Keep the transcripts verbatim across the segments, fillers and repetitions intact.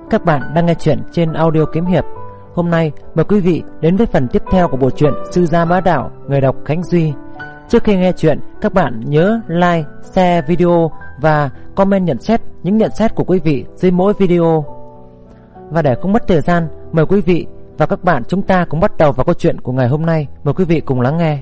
Các bạn đang nghe chuyện trên audio kiếm hiệp. Hôm nay mời quý vị đến với phần tiếp theo của bộ truyện Sư Gia Bá Đạo, người đọc Khánh Duy. Trước khi nghe chuyện, các bạn nhớ like, share video và comment nhận xét những nhận xét của quý vị dưới mỗi video. Và để không mất thời gian, mời quý vị và các bạn chúng ta cùng bắt đầu vào câu chuyện của ngày hôm nay. Mời quý vị cùng lắng nghe.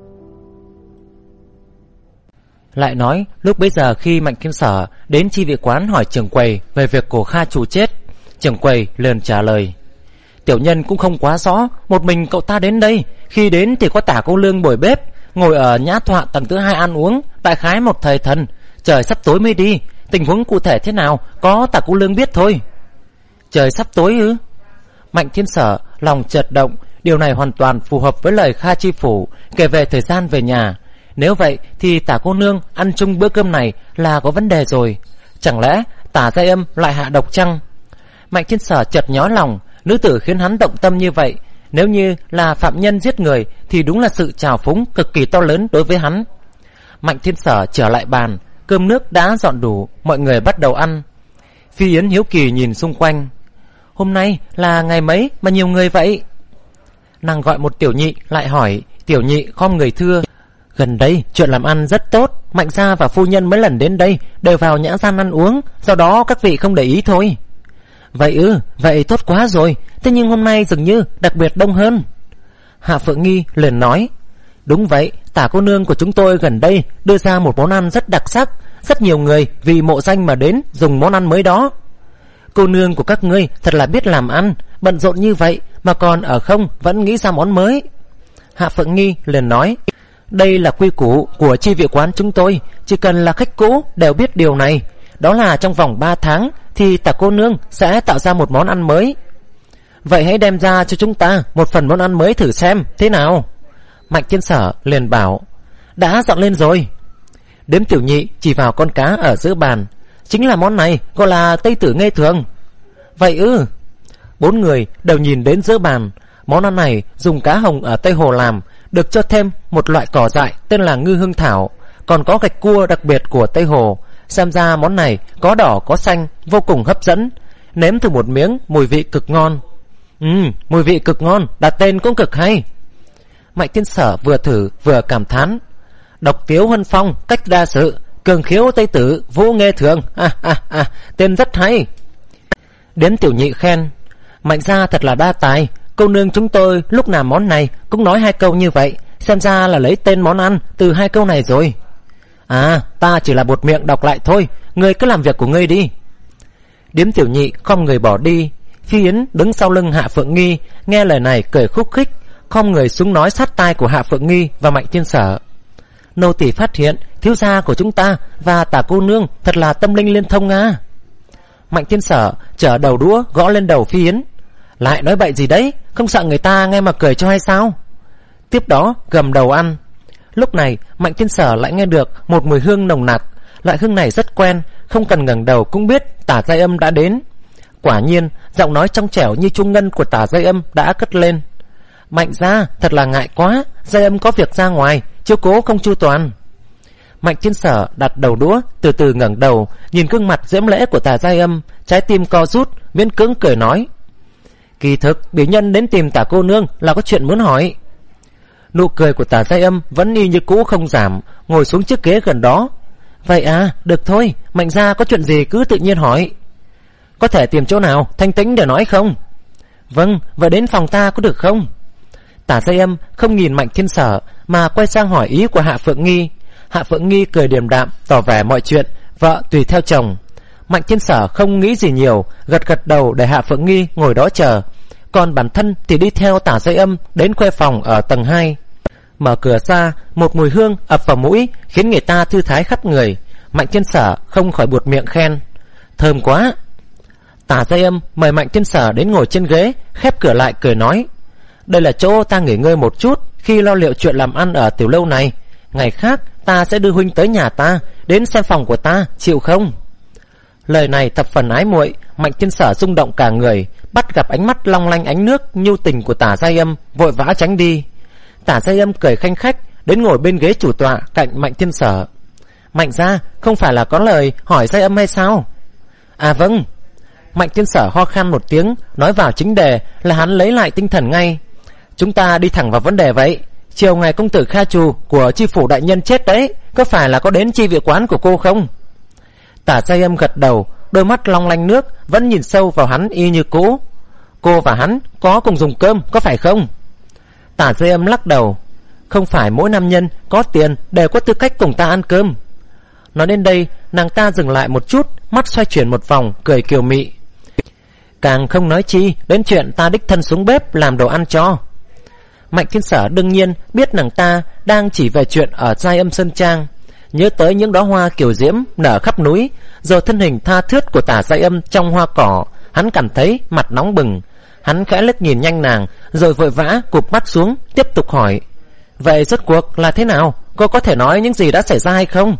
Lại nói, lúc bấy giờ khi Mạnh Thiên Sở đến chi vị quán hỏi trưởng quầy về việc của Kha chủ chết, trưởng quầy liền trả lời: tiểu nhân cũng không quá rõ, một mình cậu ta đến đây. Khi đến thì có Tả Cô Lương bồi bếp, ngồi ở nhã tọa tầng thứ hai ăn uống, đại khái một thời thần. Trời sắp tối mới đi, tình huống cụ thể thế nào có Tả Cô Lương biết thôi. Trời sắp tối ư? Mạnh Thiên Sở lòng chợt động, điều này hoàn toàn phù hợp với lời Kha chi phủ kể về thời gian về nhà. Nếu vậy thì Tả cô nương ăn chung bữa cơm này là có vấn đề rồi. Chẳng lẽ Tả Giai Âm lại hạ độc chăng? Mạnh Thiên Sở chợt nhói lòng, nữ tử khiến hắn động tâm như vậy, nếu như là phạm nhân giết người thì đúng là sự trào phúng cực kỳ to lớn đối với hắn. Mạnh Thiên Sở trở lại bàn, cơm nước đã dọn đủ, mọi người bắt đầu ăn. Phi Yến hiếu kỳ nhìn xung quanh. Hôm nay là ngày mấy mà nhiều người vậy? Nàng gọi một tiểu nhị lại hỏi. Tiểu nhị khom người thưa: gần đây chuyện làm ăn rất tốt, Mạnh gia và phu nhân mấy lần đến đây đều vào nhã gian ăn uống, do đó các vị không để ý thôi. Vậy ư? Vậy tốt quá rồi. Thế nhưng hôm nay dường như đặc biệt đông hơn. Hạ Phượng Nghi liền nói: đúng vậy, Tả cô nương của chúng tôi gần đây đưa ra một món ăn rất đặc sắc, rất nhiều người vì mộ danh mà đến dùng món ăn mới đó. Cô nương của các ngươi thật là biết làm ăn, bận rộn như vậy mà còn ở không vẫn nghĩ ra món mới. Hạ Phượng Nghi liền nói: đây là quy củ của chi vị quán chúng tôi, chỉ cần là khách cũ đều biết điều này. Đó là trong vòng ba tháng thì Tả cô nương sẽ tạo ra một món ăn mới. Vậy hãy đem ra cho chúng ta một phần món ăn mới thử xem thế nào. Mạnh Thiên Sở liền bảo: đã dọn lên rồi. Đếm tiểu nhị chỉ vào con cá ở giữa bàn: chính là món này, gọi là Tây Tử Nghê Thường. Vậy ư? Bốn người đều nhìn đến giữa bàn. Món ăn này dùng cá hồng ở Tây Hồ làm, được cho thêm một loại cỏ dại tên là ngư hương thảo, còn có gạch cua đặc biệt của Tây Hồ. Xem ra món này có đỏ có xanh, vô cùng hấp dẫn. Nếm thử một miếng, mùi vị cực ngon. Ừ, mùi vị cực ngon, đặt tên cũng cực hay. Mạnh Thiên Sở vừa thử vừa cảm thán: độc tiếu huân phong, cách đa sự, cường khiếu Tây Tử Vũ Nghê Thường, à, à, à, tên rất hay. Đến tiểu nhị khen: Mạnh gia thật là đa tài, cô nương chúng tôi lúc làm món này cũng nói hai câu như vậy, xem ra là lấy tên món ăn từ hai câu này rồi. À, ta chỉ là bột miệng đọc lại thôi, ngươi cứ làm việc của ngươi đi. Điếm tiểu nhị khom người bỏ đi. Phi Yến đứng sau lưng Hạ Phượng Nghi, nghe lời này cười khúc khích, khom người xuống nói sát tai của Hạ Phượng Nghi và Mạnh Thiên Sở: nô tỳ phát hiện thiếu gia của chúng ta và Tả cô nương thật là tâm linh liên thông à. Mạnh Thiên Sở chở đầu đũa gõ lên đầu Phi Yến: lại nói bậy gì đấy, không sợ người ta nghe mà cười cho hay sao? Tiếp đó gầm đầu ăn. Lúc này Mạnh Thiên Sở lại nghe được một mùi hương nồng nặc, loại hương này rất quen, không cần ngẩng đầu cũng biết Tả Giai Âm đã đến. Quả nhiên giọng nói trong trẻo như chuông ngân của Tả Giai Âm đã cất lên: Mạnh gia thật là ngại quá, Giai Âm có việc ra ngoài, chiếu cố không chu toàn. Mạnh Thiên Sở đặt đầu đũa, từ từ ngẩng đầu nhìn gương mặt diễm lễ của Tả Giai Âm, trái tim co rút, miễn cưỡng cười nói: kỳ thực biểu nhân đến tìm Tả cô nương là có chuyện muốn hỏi. Nụ cười của Tả Giai Âm vẫn y như cũ không giảm, ngồi xuống chiếc ghế gần đó. Vậy à, được thôi, Mạnh gia có chuyện gì cứ tự nhiên hỏi. Có thể tìm chỗ nào thanh tĩnh để nói không? Vâng, vậy đến phòng ta có được không? Tả Giai Âm không nhìn Mạnh Thiên Sở mà quay sang hỏi ý của Hạ Phượng Nghi. Hạ Phượng Nghi cười điềm đạm, tỏ vẻ mọi chuyện vợ tùy theo chồng. Mạnh Thiên Sở không nghĩ gì nhiều, gật gật đầu để Hạ Phượng Nghi ngồi đó chờ. Còn bản thân thì đi theo Tả Giai Âm đến khuê phòng ở tầng hai. Mở cửa ra, một mùi hương ập vào mũi khiến người ta thư thái khắp người. Mạnh Thiên Sở không khỏi buột miệng khen: thơm quá. Tả Giai Âm mời Mạnh Thiên Sở đến ngồi trên ghế, khép cửa lại cười nói: đây là chỗ ta nghỉ ngơi một chút khi lo liệu chuyện làm ăn ở tiểu lâu này. Ngày khác ta sẽ đưa huynh tới nhà ta, đến xem phòng của ta, chịu không? Lời này thập phần ái muội. Mạnh Thiên Sở rung động cả người, bắt gặp ánh mắt long lanh ánh nước nhu tình của Tả Giai Âm, vội vã tránh đi. Tả Giai Âm cười khanh khách đến ngồi bên ghế chủ tọa cạnh Mạnh Thiên Sở. Mạnh gia không phải là có lời hỏi Giai Âm hay sao? À vâng. Mạnh Thiên Sở ho khan một tiếng, nói vào chính đề là hắn lấy lại tinh thần ngay. Chúng ta đi thẳng vào vấn đề vậy. Chiều ngày công tử Kha Trù của chi phủ đại nhân chết đấy, có phải là có đến chi viện quán của cô không? Tả Giai Âm gật đầu, đôi mắt long lanh nước vẫn nhìn sâu vào hắn y như cũ. Cô và hắn có cùng dùng cơm, có phải không? Tả Giai Âm lắc đầu. Không phải mỗi nam nhân có tiền đều có tư cách cùng ta ăn cơm. Nói đến đây, nàng ta dừng lại một chút, mắt xoay chuyển một vòng, cười kiều mị. Càng không nói chi đến chuyện ta đích thân xuống bếp làm đồ ăn cho. Mạnh Thiên Sở đương nhiên biết nàng ta đang chỉ về chuyện ở Giai Âm Sơn Trang, nhớ tới những đóa hoa kiều diễm nở khắp núi, rồi thân hình tha thướt của Tả Giai Âm trong hoa cỏ, hắn cảm thấy mặt nóng bừng. Hắn khẽ liếc nhìn nhanh nàng, rồi vội vã cụp mắt xuống, tiếp tục hỏi: vậy rốt cuộc là thế nào? Cô có thể nói những gì đã xảy ra hay không?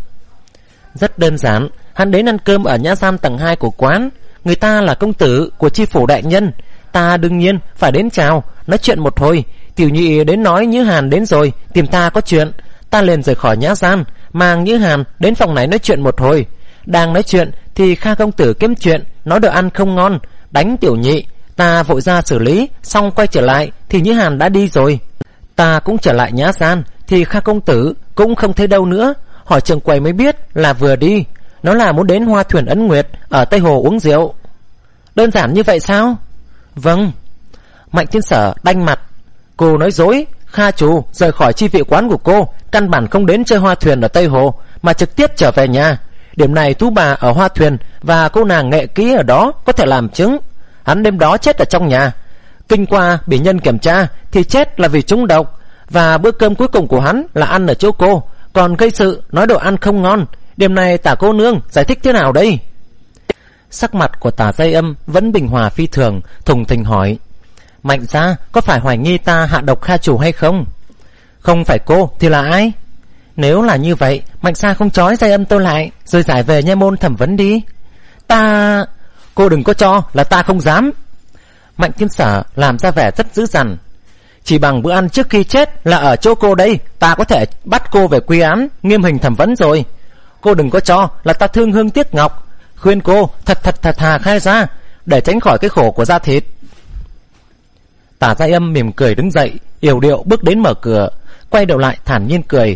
Rất đơn giản, hắn đến ăn cơm ở nhã gian tầng hai của quán. Người ta là công tử của chi phủ đại nhân, ta đương nhiên phải đến chào, nói chuyện một hồi. Tiểu nhị đến nói Nhữ Hàn đến rồi, tìm ta có chuyện. Ta liền rời khỏi nhã gian, mang Nhữ Hàn đến phòng này nói chuyện một hồi. Đang nói chuyện thì Kha công tử kiếm chuyện, nói đồ ăn không ngon, đánh tiểu nhị. Ta vội ra xử lý, xong quay trở lại thì Nhữ Hàn đã đi rồi. Ta cũng trở lại nhã gian thì Kha công tử cũng không thấy đâu nữa. Hỏi trường quầy mới biết là vừa đi, nó là muốn đến Hoa Thuyền Ấn Nguyệt ở Tây Hồ uống rượu. Đơn giản như vậy sao? Vâng. Mạnh Thiên Sở đanh mặt. Cô nói dối. Kha Trù rời khỏi chi vị quán của cô, căn bản không đến chơi hoa thuyền ở Tây Hồ, mà trực tiếp trở về nhà. Điểm này Tú bà ở Hoa Thuyền và cô nàng nghệ ký ở đó có thể làm chứng. Hắn đêm đó chết ở trong nhà. Kinh qua bị nhân kiểm tra thì chết là vì trúng độc, và bữa cơm cuối cùng của hắn là ăn ở chỗ cô, còn gây sự nói đồ ăn không ngon. Điểm này Tả cô nương giải thích thế nào đây? Sắc mặt của Tả Giai Âm vẫn bình hòa phi thường, thùng thình hỏi: Mạnh gia có phải hoài nghi ta hạ độc Kha Trù hay không? Không phải cô thì là ai? Nếu là như vậy, Mạnh gia không trói Giai Âm tôi lại rồi giải về nha môn thẩm vấn đi. Ta... Cô đừng có cho là ta không dám. Mạnh Thiên Sở làm ra vẻ rất dữ dằn. Chỉ bằng bữa ăn trước khi chết là ở chỗ cô đây, ta có thể bắt cô về quy án, nghiêm hình thẩm vấn rồi. Cô đừng có cho là ta thương hương tiếc ngọc. Khuyên cô thật thật thật thà khai ra, để tránh khỏi cái khổ của da thịt. Tả Giai Âm mỉm cười đứng dậy, yểu điệu bước đến mở cửa, quay đầu lại thản nhiên cười.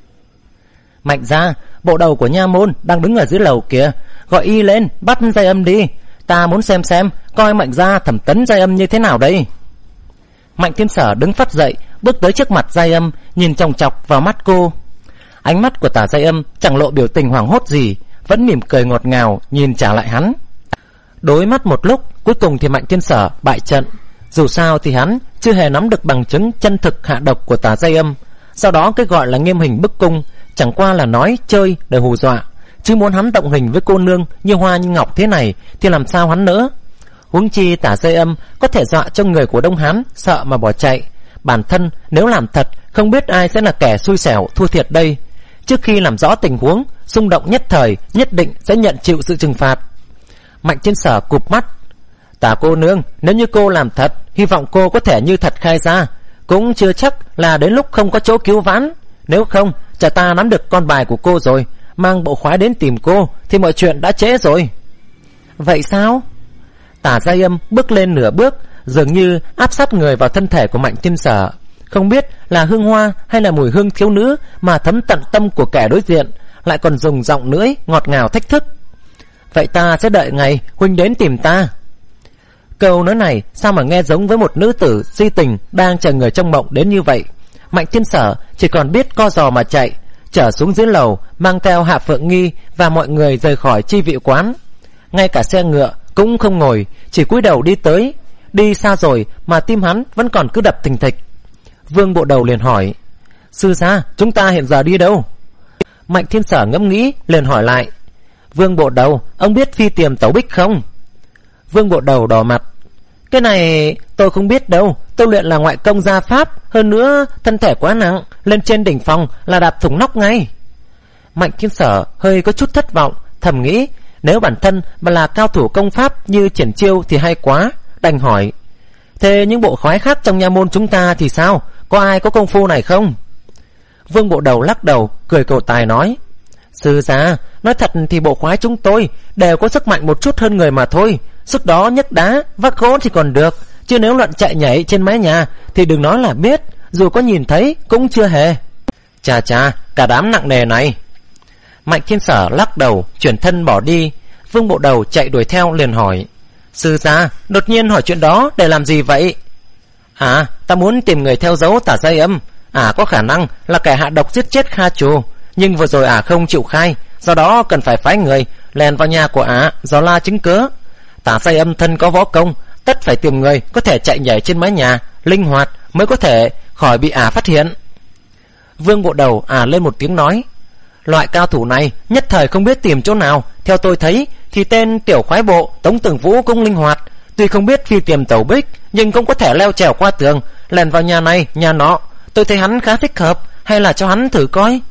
Mạnh gia, bộ đầu của nha môn đang đứng ở dưới lầu kìa, gọi y lên bắt Giai Âm đi. Ta muốn xem xem coi Mạnh gia thẩm tấn Giai Âm như thế nào đây. Mạnh Thiên Sở đứng phắt dậy, bước tới trước mặt Giai Âm, nhìn chòng chọc vào mắt cô. Ánh mắt của Tả Giai Âm chẳng lộ biểu tình hoảng hốt gì, vẫn mỉm cười ngọt ngào nhìn trả lại hắn. Đối mắt một lúc, cuối cùng thì Mạnh Thiên Sở bại trận. Dù sao thì hắn chưa hề nắm được bằng chứng chân thực hạ độc của Tả Giai Âm. Sau đó cái gọi là nghiêm hình bức cung chẳng qua là nói chơi để hù dọa, chứ muốn hắn động hình với cô nương như hoa như ngọc thế này thì làm sao hắn nỡ. Huống chi Tả Giai Âm có thể dọa cho người của Đông Hán sợ mà bỏ chạy. Bản thân nếu làm thật, không biết ai sẽ là kẻ xui xẻo thua thiệt đây. Trước khi làm rõ tình huống, xung động nhất thời nhất định sẽ nhận chịu sự trừng phạt. Mạnh Thiên Sở cụp mắt. Tả cô nương, nếu như cô làm thật, hy vọng cô có thể như thật khai ra, cũng chưa chắc là đến lúc không có chỗ cứu vãn. Nếu không, chả ta nắm được con bài của cô rồi, mang bộ khoái đến tìm cô thì mọi chuyện đã trễ rồi. Vậy sao? Tả Giai Âm bước lên nửa bước, dường như áp sát người vào thân thể của Mạnh Thiên Sở. Không biết là hương hoa hay là mùi hương thiếu nữ mà thấm tận tâm của kẻ đối diện, lại còn dùng giọng lưỡi ngọt ngào thách thức. Vậy ta sẽ đợi ngày huynh đến tìm ta. Câu nói này sao mà nghe giống với một nữ tử si tình đang chờ người trong mộng đến như vậy. Mạnh Thiên Sở chỉ còn biết co giò mà chạy, trở xuống dưới lầu, mang theo Hạ Phượng Nghi và mọi người rời khỏi chi vị quán. Ngay cả xe ngựa cũng không ngồi, chỉ cúi đầu đi tới. Đi xa rồi mà tim hắn vẫn còn cứ đập thình thịch. Vương bộ đầu liền hỏi: Sư gia, chúng ta hiện giờ đi đâu? Mạnh Thiên Sở ngẫm nghĩ liền hỏi lại: Vương bộ đầu, ông biết phi tiềm tấu bích không? Vương bộ đầu đỏ mặt: Cái này tôi không biết đâu, tôi luyện là ngoại công gia pháp, hơn nữa thân thể quá nặng, lên trên đỉnh phòng là đạp thủng nóc ngay. Mạnh Thiên Sở hơi có chút thất vọng, thầm nghĩ nếu bản thân mà là cao thủ công pháp như Triển Chiêu thì hay quá. Đành hỏi: Thế những bộ khoái khác trong nha môn chúng ta thì sao? Có ai có công phu này không? Vương bộ đầu lắc đầu, cười cầu tài nói: Sư gia, nói thật thì bộ khoái chúng tôi đều có sức mạnh một chút hơn người mà thôi. Sức đó nhấc đá vác gỗ thì còn được, chứ nếu luận chạy nhảy trên mái nhà thì đừng nói là biết, dù có nhìn thấy cũng chưa hề. Chà chà, cả đám nặng nề này. Mạnh Thiên Sở lắc đầu chuyển thân bỏ đi. Vương Bộ Đầu chạy đuổi theo liền hỏi: Sư gia, đột nhiên hỏi chuyện đó để làm gì vậy? À, ta muốn tìm người theo dấu Tả Giai Âm. À, có khả năng là kẻ hạ độc giết chết Kha Trù, nhưng vừa rồi à không chịu khai, do đó cần phải phái người lèn vào nhà của ả dò la chứng cớ. Tả Giai Âm thân có võ công, tất phải tìm người có thể chạy nhảy trên mái nhà linh hoạt mới có thể khỏi bị ả phát hiện. Vương Bộ Đầu à lên một tiếng nói: Loại cao thủ này nhất thời không biết tìm chỗ nào. Theo tôi thấy thì tên tiểu khoái bộ Tống Tường Vũ cũng linh hoạt, tuy không biết phi tiềm tẩu bích, nhưng cũng có thể leo trèo qua tường, lèn vào nhà này nhà nọ. Tôi thấy hắn khá thích hợp, hay là cho hắn thử coi.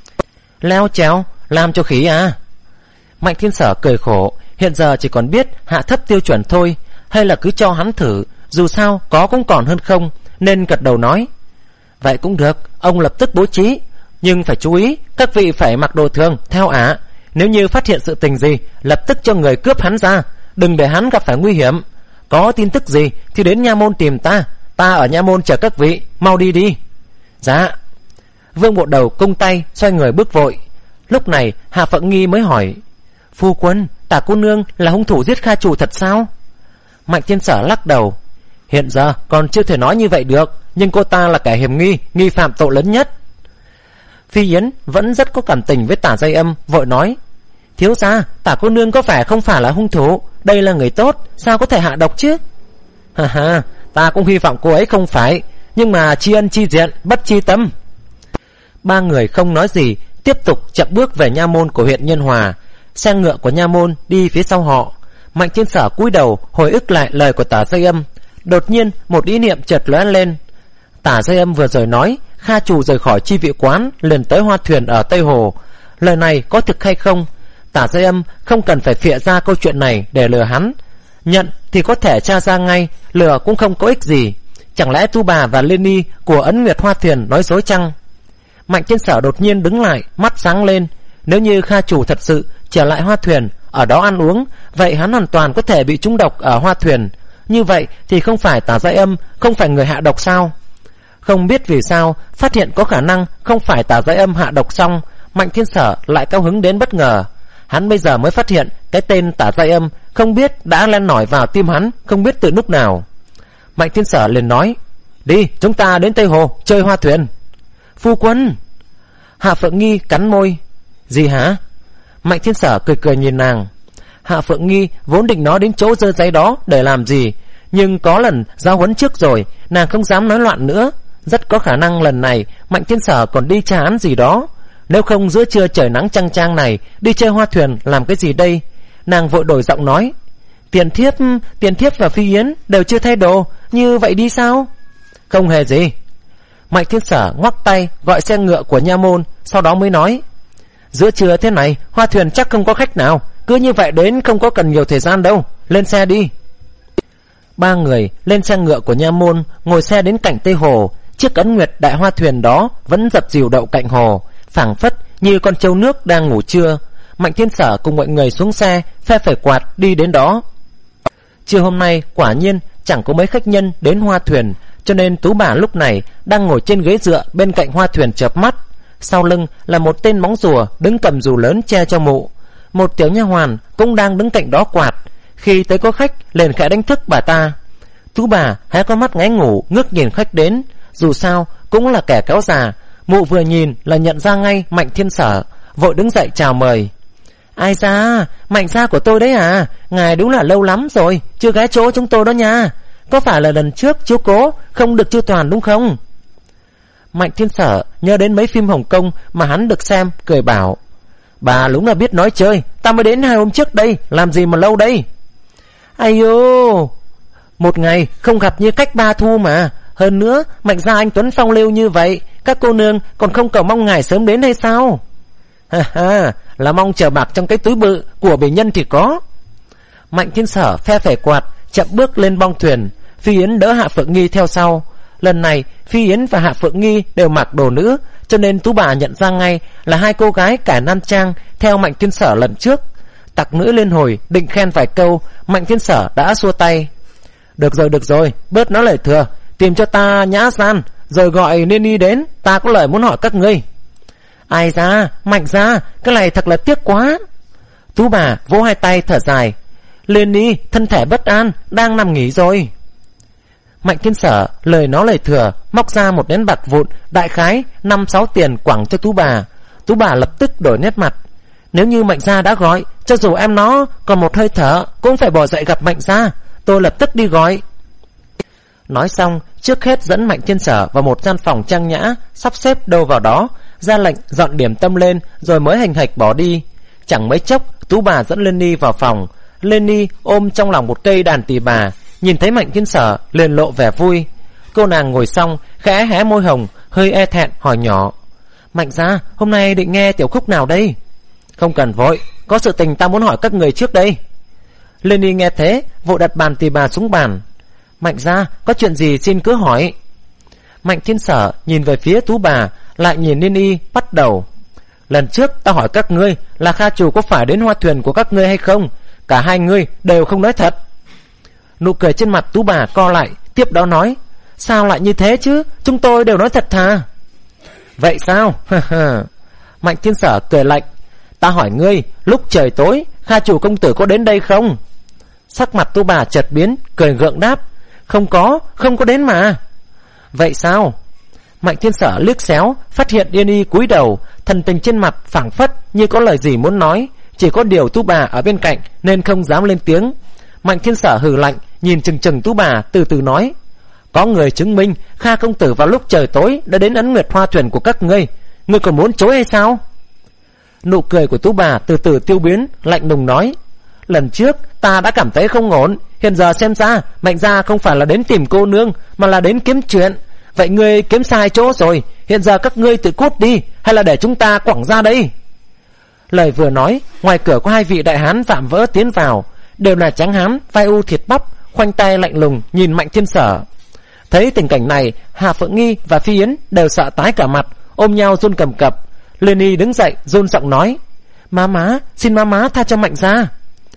Leo trèo làm cho khỉ à? Mạnh Thiên Sở cười khổ, hiện giờ chỉ còn biết hạ thấp tiêu chuẩn thôi, hay là cứ cho hắn thử, dù sao có cũng còn hơn không, nên gật đầu nói: Vậy cũng được, ông lập tức bố trí, nhưng phải chú ý các vị phải mặc đồ thường theo ả. Nếu như phát hiện sự tình gì, lập tức cho người cướp hắn ra, đừng để hắn gặp phải nguy hiểm. Có tin tức gì thì đến nha môn tìm ta, ta ở nha môn chờ các vị, mau đi đi. Dạ. Vương Bộ Đầu cung tay xoay người bước vội. Lúc này Hạ Phượng Nghi mới hỏi: Phu quân, Tả cô nương là hung thủ giết Kha Trù thật sao? Mạnh Thiên Sở lắc đầu: Hiện giờ còn chưa thể nói như vậy được, nhưng cô ta là kẻ hiểm nghi, nghi phạm tội lớn nhất. Phi Yến vẫn rất có cảm tình với Tả Giai Âm, vội nói: Thiếu gia, Tả cô nương có phải không phải là hung thủ, đây là người tốt, sao có thể hạ độc chứ? Ha ha, ta cũng hy vọng cô ấy không phải, nhưng mà tri ân chi diện, bất chi tâm. Ba người không nói gì, tiếp tục chậm bước về nha môn của huyện Nhân Hòa. Xe ngựa của nha môn đi phía sau họ. Mạnh Thiên Sở cúi đầu hồi ức lại lời của Tả Giai Âm. Đột nhiên một ý niệm chợt lóe lên. Tả Giai Âm vừa rồi nói Kha Trù rời khỏi chi vị quán liền tới hoa thuyền ở Tây Hồ. Lời này có thực hay không? Tả Giai Âm không cần phải phịa ra câu chuyện này để lừa hắn. Nhận thì có thể tra ra ngay, lừa cũng không có ích gì. Chẳng lẽ Tu Bà và Liên Ni của Ấn Nguyệt Hoa Thuyền nói dối chăng? Mạnh Thiên Sở đột nhiên đứng lại, mắt sáng lên. Nếu như Kha Trù thật sự trở lại hoa thuyền, ở đó ăn uống, vậy hắn hoàn toàn có thể bị trúng độc ở hoa thuyền. Như vậy thì không phải Tả Giai Âm không phải người hạ độc sao? Không biết vì sao phát hiện có khả năng không phải Tả Giai Âm hạ độc xong, Mạnh Thiên Sở lại cao hứng đến bất ngờ. Hắn bây giờ mới phát hiện cái tên Tả Giai Âm không biết đã len lỏi vào tim hắn không biết từ lúc nào. Mạnh Thiên Sở liền nói: Đi, chúng ta đến Tây Hồ chơi hoa thuyền. Phu quân. Hạ Phượng Nghi cắn môi. Gì hả? Mạnh Thiên Sở cười cười nhìn nàng. Hạ Phượng Nghi vốn định nói đến chỗ dơ giấy đó để làm gì, nhưng có lần giao huấn trước rồi, nàng không dám nói loạn nữa. Rất có khả năng lần này Mạnh Thiên Sở còn đi tra án gì đó. Nếu không giữa trưa trời nắng chang chang này đi chơi hoa thuyền làm cái gì đây? Nàng vội đổi giọng nói: Tiền Thiếp, Tiền Thiếp và Phi Yến đều chưa thay đồ, như vậy đi sao? Không hề gì. Mạnh Thiên Sở ngoắc tay gọi xe ngựa của nha môn, sau đó mới nói: Giữa trưa thế này hoa thuyền chắc không có khách nào, cứ như vậy đến không có cần nhiều thời gian đâu, lên xe đi. Ba người lên xe ngựa của nha môn, ngồi xe đến cạnh Tây Hồ. Chiếc Ấn Nguyệt đại hoa thuyền đó vẫn dập dìu đậu cạnh hồ, phảng phất như con trâu nước đang ngủ trưa. Mạnh Thiên Sở cùng mọi người xuống xe, phe phẩy quạt đi đến đó. Trưa hôm nay quả nhiên chẳng có mấy khách nhân đến hoa thuyền, cho nên Tú Bà lúc này đang ngồi trên ghế dựa bên cạnh hoa thuyền chợp mắt. Sau lưng là một tên móng rùa đứng cầm dù lớn che cho mụ. Một tiểu nha hoàn cũng đang đứng cạnh đó quạt. Khi tới có khách liền khẽ đánh thức bà ta. Tú Bà hé con mắt ngáy ngủ ngước nhìn khách đến. Dù sao cũng là kẻ cáo già, mụ vừa nhìn là nhận ra ngay Mạnh Thiên Sở, vội đứng dậy chào mời. Ai da, Mạnh gia của tôi đấy à, ngài đúng là lâu lắm rồi chưa ghé chỗ chúng tôi đó nha. Có phải là lần trước chiếu cố không được chu toàn đúng không? Mạnh Thiên Sở nhớ đến mấy phim Hồng Kông mà hắn được xem, cười bảo: Bà đúng là biết nói chơi, ta mới đến hai hôm trước đây, làm gì mà lâu đây. Ai ô, một ngày không gặp như cách ba thu mà. Hơn nữa Mạnh gia anh tuấn phong lưu như vậy, các cô nương còn không cầu mong ngài sớm đến hay sao? Ha ha, là mong chờ bạc trong cái túi bự của bề nhân thì có. Mạnh Thiên Sở phe phẩy quạt chậm bước lên bong thuyền. Phi Yến đỡ Hạ Phượng Nghi theo sau. Lần này Phi Yến và Hạ Phượng Nghi đều mặc đồ nữ, cho nên Tú Bà nhận ra ngay là hai cô gái cải nam trang theo Mạnh Thiên Sở lần trước. Tặc nữ liên hồi định khen vài câu, Mạnh Thiên Sở đã xua tay. Được rồi được rồi, bớt nói lời thừa, tìm cho ta nhã gian, rồi gọi Liên Y đến, ta có lời muốn hỏi các ngươi. Ai ra, Mạnh ra, cái này thật là tiếc quá. Tú bà vỗ hai tay thở dài. Liên Y thân thể bất an, đang nằm nghỉ rồi. Mạnh Thiên Sở lời nói lời thừa, móc ra một nén bạc vụn đại khái năm sáu tiền quẳng cho Tú bà. Tú bà lập tức đổi nét mặt. Nếu như Mạnh gia đã gọi, cho dù em nó còn một hơi thở cũng phải bỏ dậy gặp Mạnh gia, tôi lập tức đi gọi. Nói xong, trước hết dẫn Mạnh Thiên Sở vào một gian phòng trang nhã, sắp xếp đâu vào đó, ra lệnh dọn điểm tâm lên, rồi mới hành hạch bỏ đi. Chẳng mấy chốc, Tú bà dẫn Liên Y vào phòng. Liên Y ôm trong lòng một cây đàn tỳ bà, nhìn thấy Mạnh Thiên Sở liền lộ vẻ vui. Cô nàng ngồi xong, khẽ hé môi hồng, hơi e thẹn hỏi nhỏ: Mạnh gia, hôm nay định nghe tiểu khúc nào đây? Không cần vội, có sự tình ta muốn hỏi các người trước đây. Liên Y nghe thế, vội đặt bàn tỳ bà xuống bàn. Mạnh gia, có chuyện gì xin cứ hỏi. Mạnh Thiên Sở nhìn về phía Tú bà, lại nhìn Liên Y, bắt đầu. Lần trước ta hỏi các ngươi là Kha chủ có phải đến hoa thuyền của các ngươi hay không? Cả hai ngươi đều không nói thật. Nụ cười trên mặt Tú bà co lại, tiếp đó nói: Sao lại như thế chứ, chúng tôi đều nói thật thà. Vậy sao? Mạnh Thiên Sở cười lạnh. Ta hỏi ngươi, lúc trời tối Kha chủ công tử có đến đây không? Sắc mặt Tú bà chợt biến, cười gượng đáp: Không có, không có đến mà. Vậy sao? Mạnh Thiên Sở liếc xéo, phát hiện Liên Y cúi đầu, thần tình trên mặt phảng phất như có lời gì muốn nói, chỉ có điều Tú bà ở bên cạnh nên không dám lên tiếng. Mạnh Thiên Sở hừ lạnh, nhìn chừng chừng Tú bà, từ từ nói: Có người chứng minh Kha công tử vào lúc trời tối đã đến ấn nguyệt hoa thuyền của các ngươi, ngươi còn muốn chối hay sao? Nụ cười của Tú bà từ từ tiêu biến, lạnh lùng nói: Lần trước ta đã cảm thấy không ổn, hiện giờ xem ra Mạnh gia không phải là đến tìm cô nương, mà là đến kiếm chuyện. Vậy ngươi kiếm sai chỗ rồi, hiện giờ các ngươi tự cút đi, hay là để chúng ta quẳng ra đây? Lời vừa nói, ngoài cửa có hai vị đại hán vạm vỡ tiến vào, đều là trắng hán, vai u thịt bắp, khoanh tay lạnh lùng nhìn Mạnh Thiên Sở. Thấy tình cảnh này, Hà Phượng Nghi và Phi Yến đều sợ tái cả mặt, ôm nhau run cầm cập. Liên Y đứng dậy run giọng nói: Má má, xin má má tha cho Mạnh gia.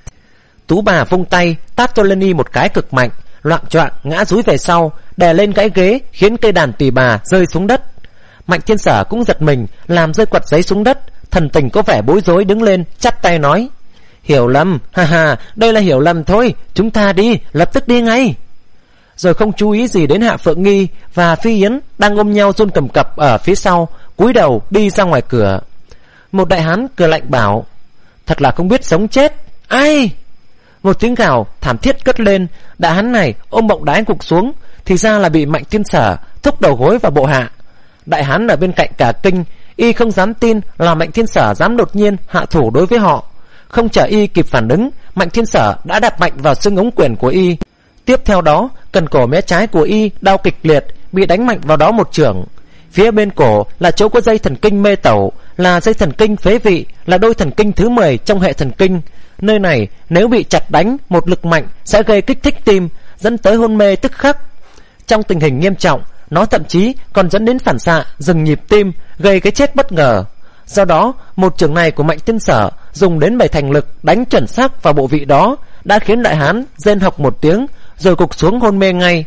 Tú bà vung tay tát cho Liên Y một cái cực mạnh, loạng choạng ngã dúi về sau, đè lên cái ghế, khiến cây đàn tỳ bà rơi xuống đất. Mạnh Thiên Sở cũng giật mình, làm rơi quạt giấy xuống đất, thần tình có vẻ bối rối đứng lên, chắp tay nói: Hiểu lầm, ha ha, đây là hiểu lầm thôi, chúng ta đi, lập tức đi ngay. Rồi không chú ý gì đến Hạ Phượng Nghi và Phi Yến đang ôm nhau run cầm cập ở phía sau, cúi đầu đi ra ngoài cửa. Một đại hán cười lạnh bảo: Thật là không biết sống chết. Ai? Một tiếng gào thảm thiết cất lên. Đại hán này ôm bọng đái gục xuống, thì ra là bị Mạnh Thiên Sở thúc đầu gối vào bộ hạ. Đại hán ở bên cạnh cả kinh, y không dám tin là Mạnh Thiên Sở dám đột nhiên hạ thủ đối với họ. Không chờ y kịp phản ứng, Mạnh Thiên Sở đã đạp mạnh vào xương ống quyền của y. Tiếp theo đó, cần cổ mé trái của y đau kịch liệt, bị đánh mạnh vào đó một chưởng. Phía bên cổ là chỗ có dây thần kinh mê tẩu, là dây thần kinh phế vị, là đôi thần kinh thứ mười trong hệ thần kinh. Nơi này nếu bị chặt đánh một lực mạnh sẽ gây kích thích tim, dẫn tới hôn mê tức khắc. Trong tình hình nghiêm trọng, nó thậm chí còn dẫn đến phản xạ dừng nhịp tim, gây cái chết bất ngờ. Do đó, một chưởng này của Mạnh Thiên Sở dùng đến bảy thành lực đánh chuẩn xác vào bộ vị đó, đã khiến đại hán rên hộc một tiếng, rồi gục xuống hôn mê ngay.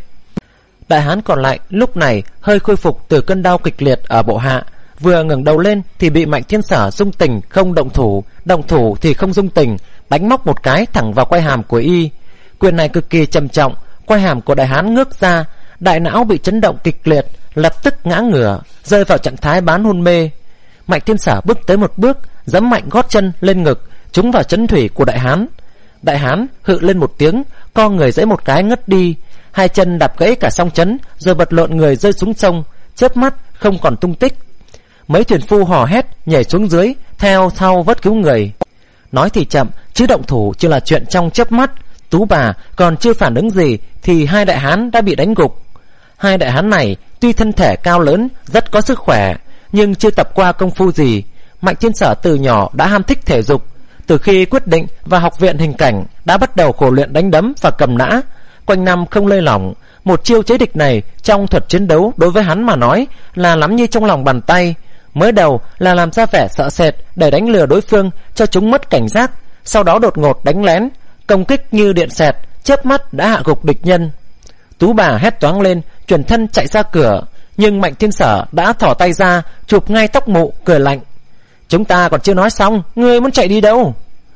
Đại hán còn lại lúc này hơi khôi phục từ cơn đau kịch liệt ở bộ hạ, vừa ngẩng đầu lên thì bị Mạnh Thiên Sở dung tình không động thủ, động thủ thì không dung tình, đánh móc một cái thẳng vào quai hàm của y. Quyền này cực kỳ trầm trọng, quai hàm của đại hán ngước ra, đại não bị chấn động kịch liệt, lập tức ngã ngửa, rơi vào trạng thái bán hôn mê. Mạnh Thiên Sở bước tới một bước, giẫm mạnh gót chân lên ngực, trúng vào chấn thủy của đại hán. Đại hán hự lên một tiếng, co người giãy một cái ngất đi, hai chân đạp gãy cả song chấn, rồi bật lộn người rơi xuống sông, chớp mắt không còn tung tích. Mấy thuyền phu hò hét nhảy xuống dưới, theo sau vớt cứu người. Nói thì chậm, chứ động thủ chỉ là chuyện trong chớp mắt. Tú bà còn chưa phản ứng gì thì hai đại hán đã bị đánh gục. Hai đại hán này tuy thân thể cao lớn, rất có sức khỏe, nhưng chưa tập qua công phu gì. Mạnh Thiên Sở từ nhỏ đã ham thích thể dục, từ khi quyết định vào học viện hình cảnh đã bắt đầu khổ luyện đánh đấm và cầm nã, quanh năm không lơi lỏng. Một chiêu chế địch này trong thuật chiến đấu đối với hắn mà nói là nắm như trong lòng bàn tay. Mới đầu là làm ra vẻ sợ sệt để đánh lừa đối phương cho chúng mất cảnh giác, sau đó đột ngột đánh lén, công kích như điện xẹt, chớp mắt đã hạ gục địch nhân. Tú bà hét toáng lên, chuyển thân chạy ra cửa, nhưng Mạnh Thiên Sở đã thỏ tay ra, chụp ngay tóc mụ, cười lạnh: chúng ta còn chưa nói xong, ngươi muốn chạy đi đâu?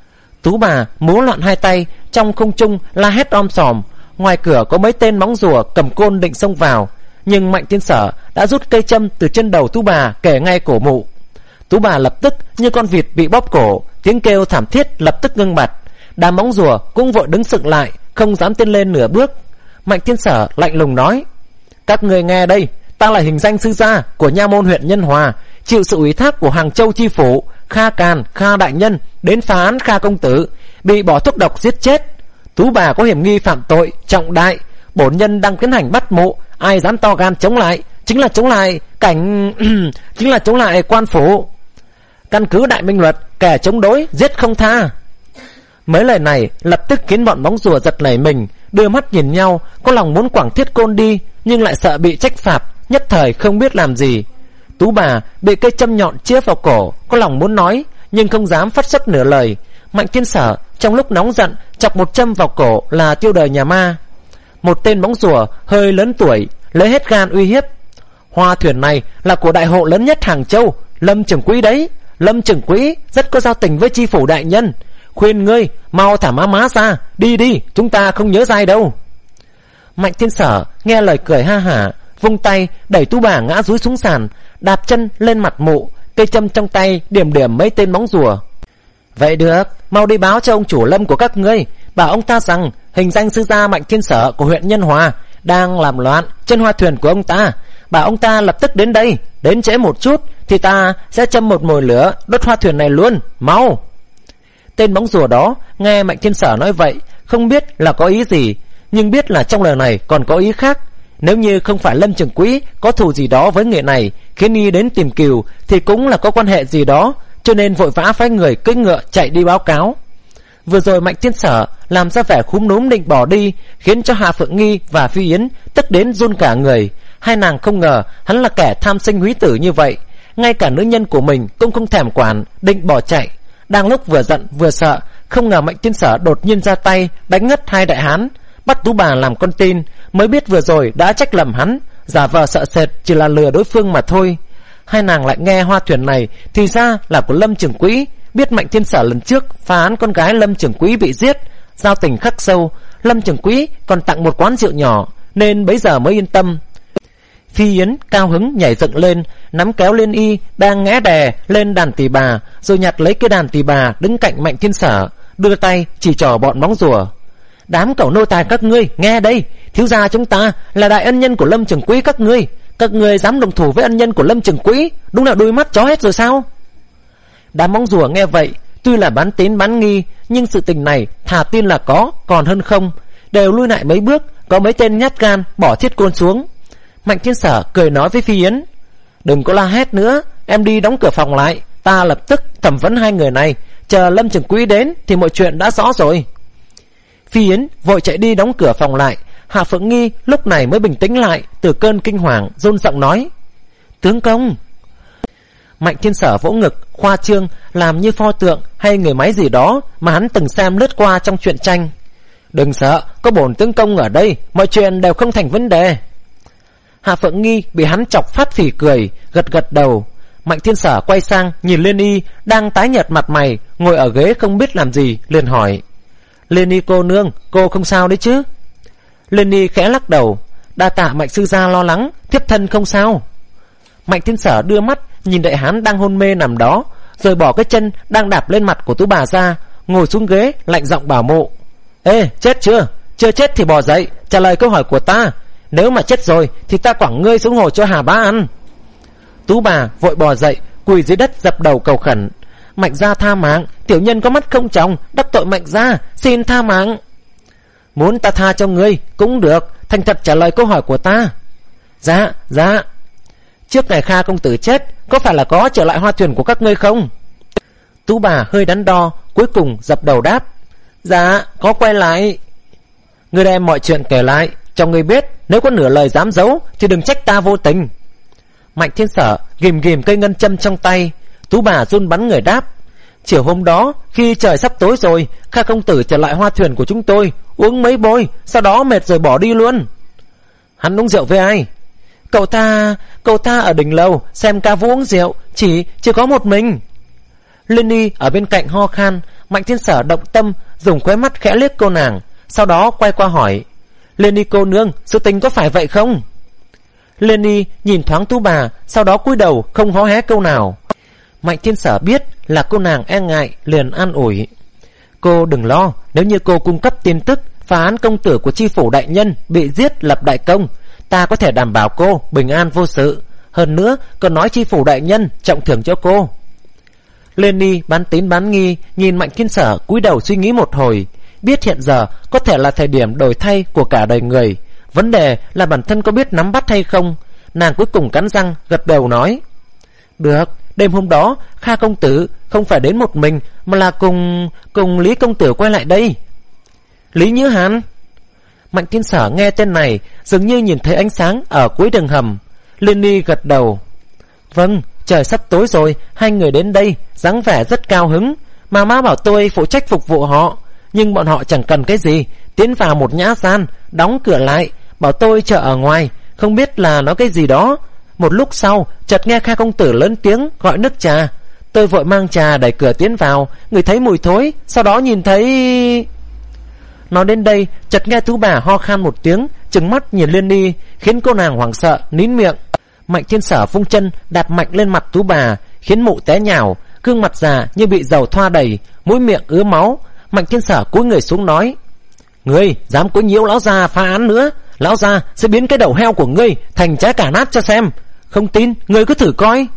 Tú bà múa loạn hai tay, trong không trung la hét om sòm. Ngoài cửa có mấy tên móng rùa cầm côn định xông vào, nhưng Mạnh Thiên Sở đã rút cây châm từ chân đầu Tú bà kể ngay cổ mụ. Tú bà lập tức như con vịt bị bóp cổ, tiếng kêu thảm thiết lập tức ngưng bặt. Đám móng rùa cũng vội đứng sững lại, không dám tiến lên nửa bước. Mạnh Thiên Sở lạnh lùng nói: các người nghe đây, ta là hình danh sư gia của nha môn huyện Nhân Hòa, chịu sự ủy thác của Hàng Châu chi phủ Kha Càn, Kha đại nhân đến phá án Kha công tử, bị bỏ thuốc độc giết chết. Tú bà có hiểm nghi phạm tội trọng đại, bổn nhân đang tiến hành bắt mụ, ai dám to gan chống lại chính là chống lại cảnh chính là chống lại quan phủ. Căn cứ đại minh luật, kẻ chống đối giết không tha. Mấy lời này lập tức khiến bọn móng rùa giật nảy mình, đưa mắt nhìn nhau, có lòng muốn quẳng thiết côn đi, nhưng lại sợ bị trách phạt, nhất thời không biết làm gì. Tú bà bị cây châm nhọn chĩa vào cổ, có lòng muốn nói nhưng không dám phát xuất nửa lời. Mạnh Thiên Sở trong lúc nóng giận chọc một châm vào cổ là tiêu đời nhà ma. Một tên móng rùa hơi lớn tuổi lấy hết gan uy hiếp: hoa thuyền này là của đại hộ lớn nhất Hàng Châu, Lâm trưởng quỹ đấy. Lâm trưởng quỹ rất có giao tình với chi phủ đại nhân, khuyên ngươi mau thả má má ra, đi đi, chúng ta không nhớ dai đâu. Mạnh Thiên Sở nghe lời cười ha hả, vung tay đẩy Tú bà ngã rúi xuống sàn, đạp chân lên mặt mụ, cây châm trong tay điểm điểm mấy tên móng rùa. Vậy được, mau đi báo cho ông chủ Lâm của các ngươi, bảo ông ta rằng hình danh sư gia Mạnh Thiên Sở của huyện Nhân Hòa đang làm loạn trên hoa thuyền của ông ta, bảo ông ta lập tức đến đây, đến trễ một chút thì ta sẽ châm một mồi lửa đốt hoa thuyền này luôn, mau. Tên móng rùa đó nghe Mạnh Thiên Sở nói vậy, không biết là có ý gì, nhưng biết là trong lời này còn có ý khác. Nếu như không phải Lâm trưởng quỹ có thù gì đó với người này khiến y đến tìm cừu, thì cũng là có quan hệ gì đó, cho nên vội vã phái người cưỡi ngựa chạy đi báo cáo. Vừa rồi Mạnh Thiên Sở làm ra vẻ khúm núm định bỏ đi, khiến cho Hạ Phượng Nghi và Phi Yến tức đến run cả người. Hai nàng không ngờ hắn là kẻ tham sinh húy tử như vậy, ngay cả nữ nhân của mình cũng không thèm quản, định bỏ chạy. Đang lúc vừa giận vừa sợ, không ngờ Mạnh Thiên Sở đột nhiên ra tay đánh ngất hai đại hán, bắt Tú bà làm con tin, mới biết vừa rồi đã trách lầm hắn, giả vờ sợ sệt chỉ là lừa đối phương mà thôi. Hai nàng lại nghe hoa thuyền này thì ra là của Lâm trưởng quỹ, biết Mạnh Thiên Sở lần trước phá án con gái Lâm trưởng quỹ bị giết, giao tình khắc sâu, Lâm trưởng quỹ còn tặng một quán rượu nhỏ, nên bấy giờ mới yên tâm. Phi Yến cao hứng nhảy dựng lên, nắm kéo Liên Y đang ngẽ đè lên đàn tỳ bà, rồi nhặt lấy cái đàn tỳ bà đứng cạnh Mạnh Thiên Sở, đưa tay chỉ trỏ bọn móng rùa: đám cẩu nô tài các ngươi, nghe đây, thiếu gia chúng ta là đại ân nhân của Lâm trưởng quỹ các ngươi, các ngươi dám đồng thủ với ân nhân của Lâm trưởng quỹ, đúng là đuôi mắt chó hết rồi sao? Đám móng rùa nghe vậy, tuy là bán tín bán nghi, nhưng sự tình này thà tin là có còn hơn không, đều lui lại mấy bước. Có mấy tên nhát gan bỏ thiết côn xuống. Mạnh Thiên Sở cười nói với Phi Yến: đừng có la hét nữa, em đi đóng cửa phòng lại, ta lập tức thẩm vấn hai người này, chờ Lâm trưởng quỹ đến thì mọi chuyện đã rõ rồi. Phi Yến vội chạy đi đóng cửa phòng lại. Hạ Phượng Nghi lúc này mới bình tĩnh lại từ cơn kinh hoàng, run giọng nói: tướng công. Mạnh Thiên Sở vỗ ngực khoa trương, làm như pho tượng hay người máy gì đó mà hắn từng xem lướt qua trong truyện tranh: đừng sợ, có bổn tướng công ở đây, mọi chuyện đều không thành vấn đề. Hạ Phượng Nghi bị hắn chọc phát phỉ cười, gật gật đầu. Mạnh Thiên Sở quay sang nhìn Liên Y đang tái nhợt mặt mày, ngồi ở ghế không biết làm gì, liền hỏi: Liên Y cô nương, cô không sao đấy chứ? Liên Y khẽ lắc đầu: đa tạ Mạnh sư gia lo lắng, thiếp thân không sao. Mạnh Thiên Sở đưa mắt nhìn đại hán đang hôn mê nằm đó, rồi bỏ cái chân đang đạp lên mặt của Tú bà ra, ngồi xuống ghế lạnh giọng bảo mộ: ê, chết chưa? Chưa chết thì bò dậy trả lời câu hỏi của ta, nếu mà chết rồi thì ta quẳng ngươi xuống hồ cho Hà Bá ăn. Tú bà vội bò dậy, quỳ dưới đất dập đầu cầu khẩn: Mạnh gia tha mạng, tiểu nhân có mắt không tròng, đắc tội Mạnh gia, xin tha mạng. Muốn ta tha cho ngươi cũng được, thành thật trả lời câu hỏi của ta. Dạ, dạ. Trước ngày Kha công tử chết, có phải là có trở lại hoa thuyền của các ngươi không? Tú bà hơi đắn đo, cuối cùng dập đầu đáp: dạ, có quay lại. Ngươi đem mọi chuyện kể lại cho ngươi biết, nếu có nửa lời dám giấu thì đừng trách ta vô tình. Mạnh Thiên Sở ghìm ghìm cây ngân châm trong tay. Tú bà run bắn người đáp: Chiều hôm đó, khi trời sắp tối rồi, Kha công tử trở lại hoa thuyền của chúng tôi, uống mấy bôi, sau đó mệt rồi bỏ đi luôn. Hắn uống rượu với ai? Cậu ta, cậu ta ở đỉnh lầu xem ca vũ uống rượu, chỉ chỉ có một mình. Lenny ở bên cạnh ho khan. Mạnh Thiên Sở động tâm, dùng khóe mắt khẽ liếc cô nàng, sau đó quay qua hỏi: Lenny cô nương, sự tình có phải vậy không? Lenny nhìn thoáng Tú bà, sau đó cúi đầu không hó hé câu nào. Mạnh Thiên Sở biết là cô nàng e ngại, liền an ủi: Cô đừng lo, nếu như cô cung cấp tin tức phá án công tử của chi phủ đại nhân bị giết lập đại công, ta có thể đảm bảo cô bình an vô sự. Hơn nữa còn nói chi phủ đại nhân trọng thưởng cho cô. Lenny bán tín bán nghi nhìn Mạnh Thiên Sở cúi đầu suy nghĩ một hồi, biết hiện giờ có thể là thời điểm đổi thay của cả đời người, vấn đề là bản thân có biết nắm bắt hay không. Nàng cuối cùng cắn răng gật đầu nói: Được, đêm hôm đó Kha công tử không phải đến một mình, mà là cùng cùng Lý công tử quay lại đây. Lý Nhữ Hàn? Mạnh Thiên Sở nghe tên này dường như nhìn thấy ánh sáng ở cuối đường hầm. Lenny gật đầu: Vâng, trời sắp tối rồi, hai người đến đây dáng vẻ rất cao hứng. Mà má bảo tôi phụ trách phục vụ họ, nhưng bọn họ chẳng cần cái gì, tiến vào một nhã gian, đóng cửa lại, bảo tôi chờ ở ngoài, không biết là nói cái gì đó. Một lúc sau chợt nghe Kha công tử lớn tiếng gọi nước trà. Tôi vội mang trà đẩy cửa tiến vào, người thấy mùi thối, sau đó nhìn thấy... Nói đến đây chợt nghe Tú bà ho khan một tiếng, trừng mắt nhìn Lenny, khiến cô nàng hoảng sợ nín miệng. Mạnh Thiên Sở vung chân đạp mạnh lên mặt Tú bà, khiến mụ té nhào, gương mặt già như bị dầu thoa đầy, mũi miệng ứa máu. Mạnh Thiên Sở cúi người xuống nói: Ngươi dám quấy nhiễu lão gia phá án nữa, lão gia sẽ biến cái đầu heo của ngươi thành trái cà nát cho xem. Không tin ngươi cứ thử coi.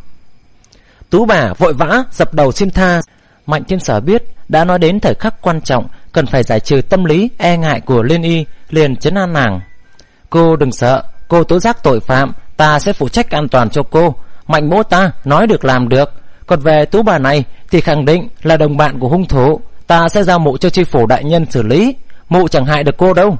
Tú bà vội vã dập đầu xin tha. Mạnh Thiên Sở biết đã nói đến thời khắc quan trọng, cần phải giải trừ tâm lý e ngại của Lenny, liền trấn an nàng: Cô đừng sợ, cô tố giác tội phạm, ta sẽ phụ trách an toàn cho cô. Mạnh mỗ ta nói được làm được. Còn về Tú bà này thì khẳng định là đồng bạn của hung thủ, ta sẽ giao mụ cho chi phủ đại nhân xử lý, mụ chẳng hại được cô đâu.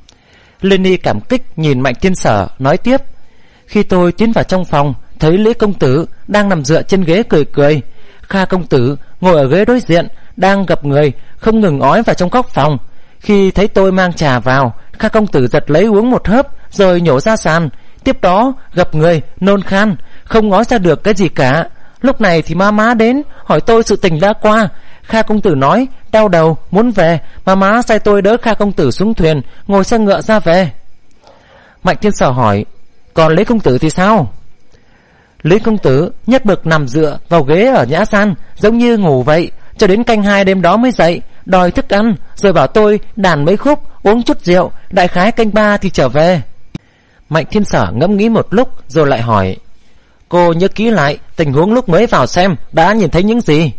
Lenny cảm kích nhìn Mạnh Thiên Sở nói tiếp: Khi tôi tiến vào trong phòng, thấy Lý công tử đang nằm dựa trên ghế cười cười. Kha công tử ngồi ở ghế đối diện, đang gập người không ngừng ói vào trong góc phòng. Khi thấy tôi mang trà vào, Kha công tử giật lấy uống một hớp rồi nhổ ra sàn, tiếp đó gập người nôn khan, không nói ra được cái gì cả. Lúc này thì má má đến hỏi tôi sự tình đã qua. Kha công tử nói đau đầu muốn về, má má sai tôi đỡ Kha công tử xuống thuyền, ngồi xe ngựa ra về. Mạnh Thiên Sở hỏi: Còn Lý công tử thì sao? Lý công tử nhất bực nằm dựa vào ghế ở nhã gian, giống như ngủ vậy, cho đến canh hai đêm đó mới dậy, đòi thức ăn, rồi bảo tôi đàn mấy khúc, uống chút rượu, đại khái canh ba thì trở về. Mạnh Thiên Sở ngẫm nghĩ một lúc rồi lại hỏi: Cô nhớ kỹ lại tình huống lúc mới vào xem đã nhìn thấy những gì?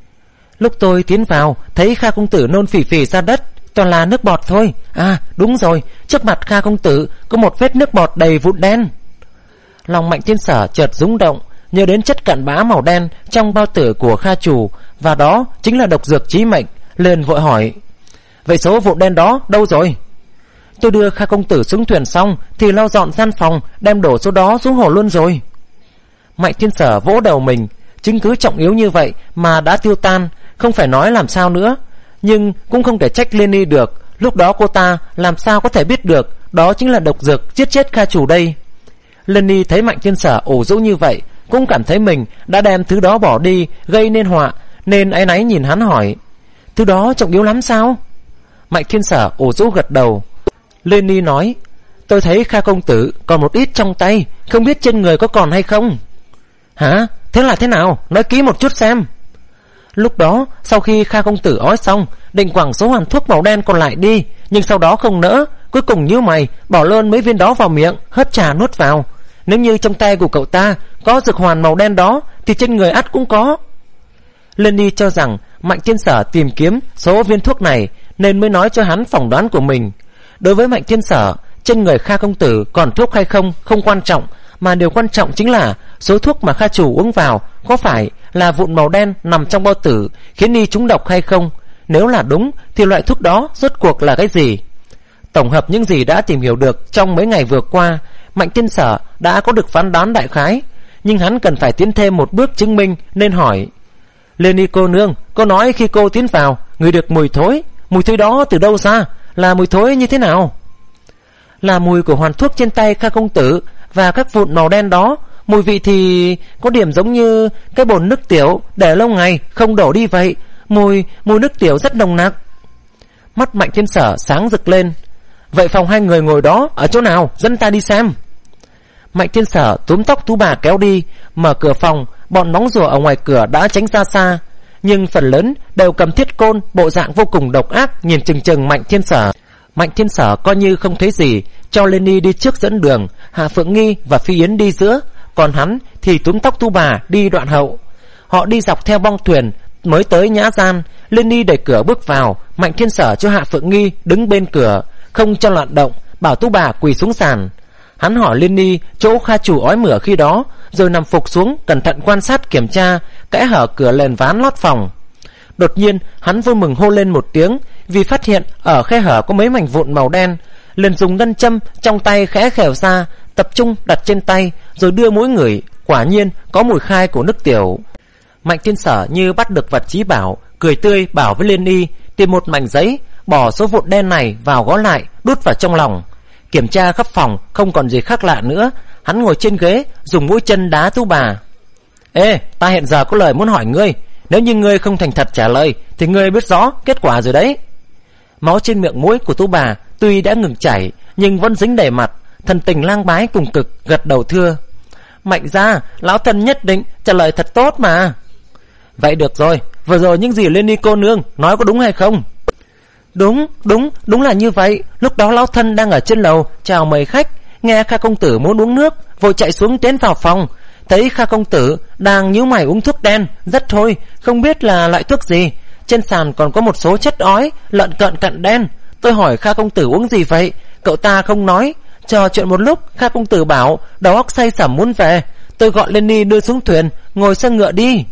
Lúc tôi tiến vào thấy Kha công tử nôn phì phì ra đất, toàn là nước bọt thôi. À đúng rồi, trước mặt Kha công tử có một vết nước bọt đầy vụn đen. Lòng Mạnh Thiên Sở chợt rung động, nhớ đến chất cặn bã màu đen trong bao tử của Kha chủ, và đó chính là độc dược chí mệnh, liền vội hỏi: Vậy số vụn đen đó đâu rồi? Tôi đưa Kha công tử xuống thuyền xong thì lau dọn gian phòng, đem đổ số đó xuống hồ luôn rồi. Mạnh Thiên Sở vỗ đầu mình, chứng cứ trọng yếu như vậy mà đã tiêu tan, không phải nói làm sao nữa. Nhưng cũng không thể trách Lenny được, lúc đó cô ta làm sao có thể biết được đó chính là độc dược giết chết Kha chủ đây. Lenny thấy Mạnh Thiên Sở ủ rũ như vậy, cũng cảm thấy mình đã đem thứ đó bỏ đi, gây nên họa, nên áy náy nhìn hắn hỏi: Thứ đó trọng yếu lắm sao? Mạnh Thiên Sở ủ rũ gật đầu. Lenny nói: Tôi thấy Kha công tử còn một ít trong tay, không biết trên người có còn hay không. Hả? Thế là thế nào? Nói kỹ một chút xem. Lúc đó sau khi Kha công tử ói xong, định quẳng số hoàn thuốc màu đen còn lại đi, nhưng sau đó không nỡ, cuối cùng nhíu mày bỏ luôn mấy viên đó vào miệng, hớp trà nuốt vào. Nếu như trong tay của cậu ta có dược hoàn màu đen đó thì trên người ắt cũng có. Lenny cho rằng Mạnh Thiên Sở tìm kiếm số viên thuốc này nên mới nói cho hắn phỏng đoán của mình. Đối với Mạnh Thiên Sở, trên người Kha công tử còn thuốc hay không không quan trọng, mà điều quan trọng chính là số thuốc mà Kha chủ uống vào có phải là vụn màu đen nằm trong bao tử khiến y trúng độc hay không. Nếu là đúng thì loại thuốc đó rốt cuộc là cái gì? Tổng hợp những gì đã tìm hiểu được trong mấy ngày vừa qua, Mạnh Thiên Sở đã có được phán đoán đại khái, nhưng hắn cần phải tiến thêm một bước chứng minh nên hỏi: Lenny cô nương, cô nói khi cô tiến vào ngửi được mùi thối, mùi thối đó từ đâu ra? Là mùi thối như thế nào? Là mùi của hoàn thuốc trên tay Kha công tử và các vụn màu đen đó. Mùi vị thì có điểm giống như cái bồn nước tiểu để lâu ngày không đổ đi vậy. Mùi mùi nước tiểu rất nồng nặc. Mắt Mạnh Thiên Sở sáng rực lên. Vậy phòng hai người ngồi đó ở chỗ nào? Dẫn ta đi xem. Mạnh Thiên Sở túm tóc Tú Bà kéo đi. Mở cửa phòng, bọn móng rùa ở ngoài cửa đã tránh ra xa, nhưng phần lớn đều cầm thiết côn, bộ dạng vô cùng độc ác, nhìn chừng chừng Mạnh Thiên Sở. Mạnh Thiên Sở coi như không thấy gì, cho Lenny đi trước dẫn đường, Hạ Phượng Nghi và Phi Yến đi giữa, còn hắn thì túm tóc Tú Bà đi đoạn hậu. Họ đi dọc theo bong thuyền mới tới nhã gian. Lenny đẩy cửa bước vào. Mạnh Thiên Sở cho Hạ Phượng Nghi đứng bên cửa, không cho loạn động, bảo Tú Bà quỳ xuống sàn. Hắn hỏi Lenny chỗ Kha chủ ói mửa khi đó, rồi nằm phục xuống cẩn thận quan sát kiểm tra kẽ hở cửa lền ván lót phòng. Đột nhiên hắn vui mừng hô lên một tiếng, vì phát hiện ở khe hở có mấy mảnh vụn màu đen. Liền dùng ngân châm trong tay khẽ khều ra, tập trung đặt trên tay, rồi đưa mũi ngửi. Quả nhiên có mùi khai của nước tiểu. Mạnh Thiên Sở như bắt được vật chí bảo, cười tươi bảo với Lenny tìm một mảnh giấy, bỏ số vụn đen này vào gói lại, đút vào trong lòng. Kiểm tra khắp phòng không còn gì khác lạ nữa. Hắn ngồi trên ghế, dùng mũi chân đá Tú Bà. Ê, ta hiện giờ có lời muốn hỏi ngươi. Nếu như ngươi không thành thật trả lời thì ngươi biết rõ kết quả rồi đấy. Máu trên miệng mũi của Tú Bà tuy đã ngừng chảy, nhưng vẫn dính đầy mặt. Thần tình lang bái cùng cực, gật đầu thưa. Mạnh gia, lão thần nhất định trả lời thật tốt mà. Vậy được rồi, vừa rồi những gì Lenny cô nương nói có đúng hay không? Đúng, đúng, đúng là như vậy. Lúc đó lão thân đang ở trên lầu chào mời khách, nghe Kha công tử muốn uống nước, vội chạy xuống tiến vào phòng. Thấy Kha công tử đang nhíu mày uống thuốc đen, rất thôi, không biết là loại thuốc gì. Trên sàn còn có một số chất ói, lợn cợn cặn đen. Tôi hỏi Kha công tử uống gì vậy, cậu ta không nói. Trò chuyện một lúc, Kha công tử bảo đầu óc say sẩm muốn về. Tôi gọi Lenny đưa xuống thuyền, ngồi xe ngựa đi.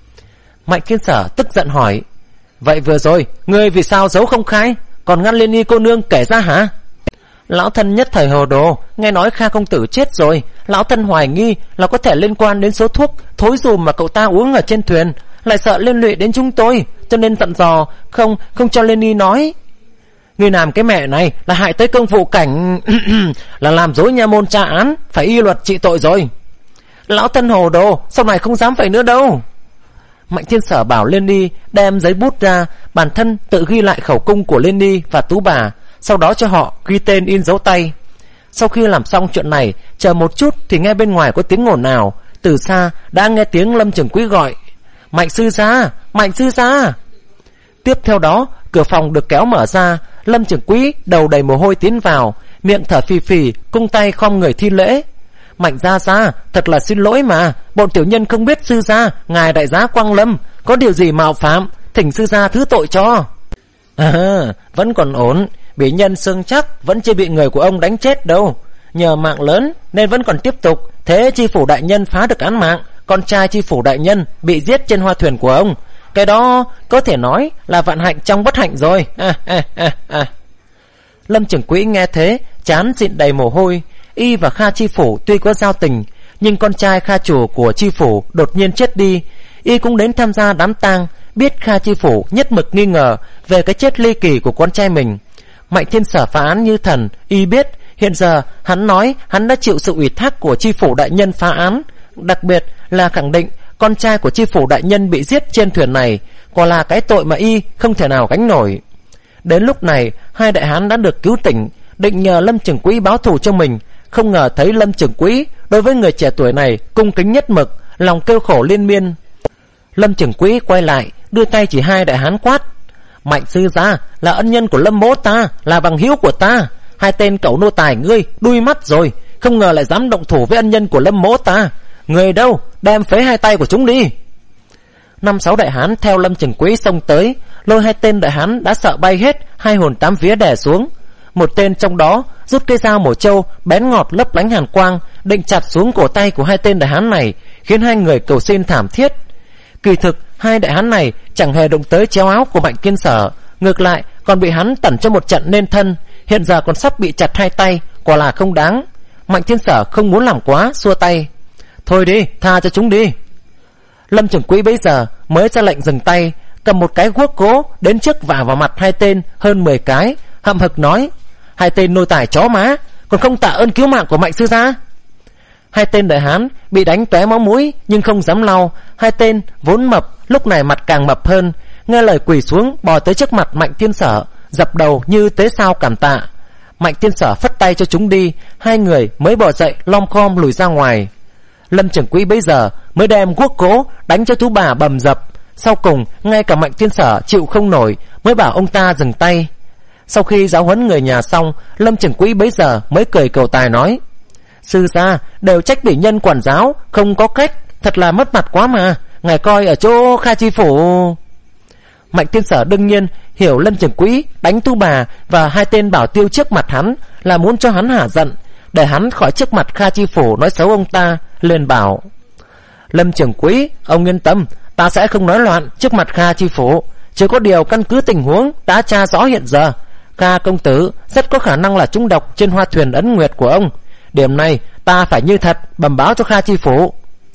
Mạnh Thiên Sở tức giận hỏi, vậy vừa rồi ngươi vì sao giấu không khai, còn ngăn Lenny cô nương kể ra hả? Lão thân nhất thời hồ đồ, nghe nói Kha công tử chết rồi, lão thân hoài nghi là có thể liên quan đến số thuốc thối dùm mà cậu ta uống ở trên thuyền, lại sợ liên lụy đến chúng tôi, cho nên dặn dò không không cho Lenny nói. Ngươi làm cái mẹ này là hại tới công vụ cảnh là làm dối nha môn tra án, phải y luật trị tội rồi. Lão thân hồ đồ, sau này không dám vậy nữa đâu. Mạnh Thiên Sở bảo Lenny đem giấy bút ra, bản thân tự ghi lại khẩu cung của Lenny và Tú Bà, sau đó cho họ ghi tên in dấu tay. Sau khi làm xong chuyện này, chờ một chút thì nghe bên ngoài có tiếng ồn ào. Từ xa đã nghe tiếng Lâm Trường Quý gọi, Mạnh sư gia, Mạnh sư gia. Tiếp theo đó cửa phòng được kéo mở ra. Lâm Trường Quý đầu đầy mồ hôi tiến vào, miệng thở phì phì, cung tay khom người thi lễ. Mạnh gia gia, thật là xin lỗi mà, bọn tiểu nhân không biết sư gia, ngài đại giá Quang Lâm có điều gì mạo phạm, thỉnh sư gia thứ tội cho. À, vẫn còn ổn, bị nhân xương chắc vẫn chưa bị người của ông đánh chết đâu. Nhờ mạng lớn nên vẫn còn tiếp tục. Thế chi phủ đại nhân phá được án mạng, con trai chi phủ đại nhân bị giết trên hoa thuyền của ông. Cái đó có thể nói là vạn hạnh trong bất hạnh rồi. À, à, à, à. Lâm Trường Quý nghe thế, trán dịn đầy mồ hôi. Y và Kha chi phủ tuy có giao tình, nhưng con trai Kha chủ của chi phủ đột nhiên chết đi. Y cũng đến tham gia đám tang, biết Kha chi phủ nhất mực nghi ngờ về cái chết ly kỳ của con trai mình. Mạnh Thiên Sở phá án như thần, Y biết hiện giờ hắn nói hắn đã chịu sự ủy thác của chi phủ đại nhân phá án, đặc biệt là khẳng định con trai của chi phủ đại nhân bị giết trên thuyền này quả là cái tội mà Y không thể nào gánh nổi. Đến lúc này hai đại hán đã được cứu tỉnh, định nhờ Lâm Trường Quý báo thù cho mình. Không ngờ thấy Lâm Trường Quý đối với người trẻ tuổi này cung kính nhất mực, lòng kêu khổ liên miên. Lâm Trường Quý quay lại, đưa tay chỉ hai đại hán quát, Mạnh sư gia là ân nhân của Lâm mỗ ta, là bằng hữu của ta. Hai tên cẩu nô tài ngươi đuôi mắt rồi, không ngờ lại dám động thủ với ân nhân của Lâm mỗ ta. Người đâu, đem phế hai tay của chúng đi. Năm sáu đại hán theo Lâm Trường Quý xông tới, lôi hai tên đại hán đã sợ bay hết, hai hồn tám vía đè xuống. Một tên trong đó rút cây dao mổ trâu bén ngọt lấp lánh hàn quang, định chặt xuống cổ tay của hai tên đại hán này, khiến hai người cầu xin thảm thiết. Kỳ thực hai đại hán này chẳng hề động tới chéo áo của Mạnh Kiên Sở, ngược lại còn bị hắn tẩn cho một trận nên thân, hiện giờ còn sắp bị chặt hai tay, quả là không đáng. Mạnh Kiên Sở không muốn làm quá, xua tay, thôi đi, tha cho chúng đi. Lâm trưởng quỹ bấy giờ mới ra lệnh dừng tay, cầm một cái guốc gỗ đến trước vả vào mặt hai tên hơn mười cái, hậm hực nói: hai tên nô tài chó má, còn không tạ ơn cứu mạng của Mạnh sư gia. Hai tên đại hán bị đánh tóe máu mũi nhưng không dám lau. Hai tên vốn mập lúc này mặt càng mập hơn, nghe lời quỳ xuống bò tới trước mặt Mạnh Thiên Sở, dập đầu như tế sao cảm tạ. Mạnh Thiên Sở phất tay cho chúng đi, hai người mới bò dậy lom khom lùi ra ngoài. Lâm trưởng quỹ bấy giờ mới đem guốc gỗ đánh cho Tú Bà bầm dập. Sau cùng ngay cả Mạnh Thiên Sở chịu không nổi mới bảo ông ta dừng tay. Sau khi giáo huấn người nhà xong, Lâm trưởng quỹ bấy giờ mới cười cầu tài nói: sư gia đều trách bị nhân quản giáo, không có cách, thật là mất mặt quá mà, ngài coi ở chỗ Kha Chi phủ. Mạnh Thiên Sở đương nhiên hiểu Lâm trưởng quỹ đánh Tú Bà và hai tên bảo tiêu trước mặt hắn là muốn cho hắn hả giận, để hắn khỏi trước mặt Kha Chi phủ nói xấu ông ta, liền bảo: Lâm trưởng quỹ, ông yên tâm, ta sẽ không nói loạn trước mặt Kha Chi phủ. Chỉ có điều căn cứ tình huống đã tra rõ hiện giờ, Kha công tử rất có khả năng là trúng độc trên hoa thuyền ấn nguyệt của ông. Điểm này ta phải như thật bẩm báo cho Kha Chi phủ.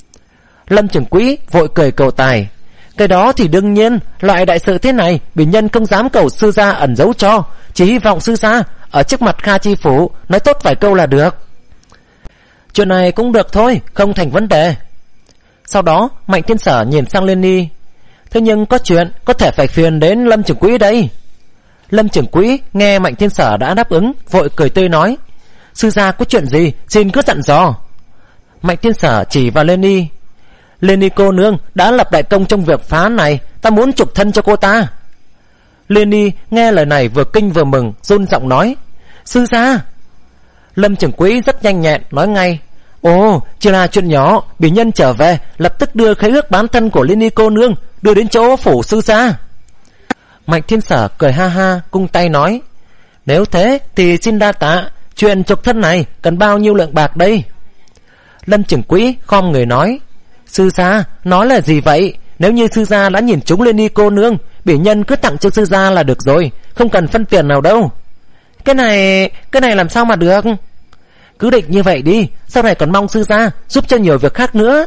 Lâm trưởng quỹ vội cười cầu tài: cái đó thì đương nhiên, loại đại sự thế này bị nhân không dám cầu sư gia ẩn giấu cho, chỉ hy vọng sư gia ở trước mặt Kha Chi phủ nói tốt vài câu là được. Chuyện này cũng được thôi, không thành vấn đề. Sau đó Mạnh Thiên Sở nhìn sang Liên Nhi: thế nhưng có chuyện có thể phải phiền đến Lâm trưởng quỹ đây. Lâm trưởng quỹ nghe Mạnh Thiên Sở đã đáp ứng, vội cười tươi nói: sư gia có chuyện gì xin cứ dặn dò. Mạnh Thiên Sở chỉ vào Liên Nhi: Liên Nhi cô nương đã lập đại công trong việc phá án này, ta muốn trục thân cho cô ta. Liên Nhi nghe lời này vừa kinh vừa mừng, run giọng nói: sư gia. Lâm trưởng quỹ rất nhanh nhẹn nói ngay: ồ, chỉ là chuyện nhỏ, bị nhân trở về lập tức đưa khế ước bán thân của Liên Nhi cô nương đưa đến chỗ phủ sư gia. Mạnh Thiên Sở cười ha ha, cung tay nói: nếu thế thì xin đa tạ, chuyện trục thân này cần bao nhiêu lượng bạc đây? Lâm trưởng quỹ khom người nói: sư gia nói là gì vậy? Nếu như sư gia đã nhìn trúng Liên Nhi cô nương, bỉ nhân cứ tặng cho sư gia là được rồi, không cần phân tiền nào đâu. Cái này, cái này làm sao mà được? Cứ định như vậy đi, sau này còn mong sư gia giúp cho nhiều việc khác nữa.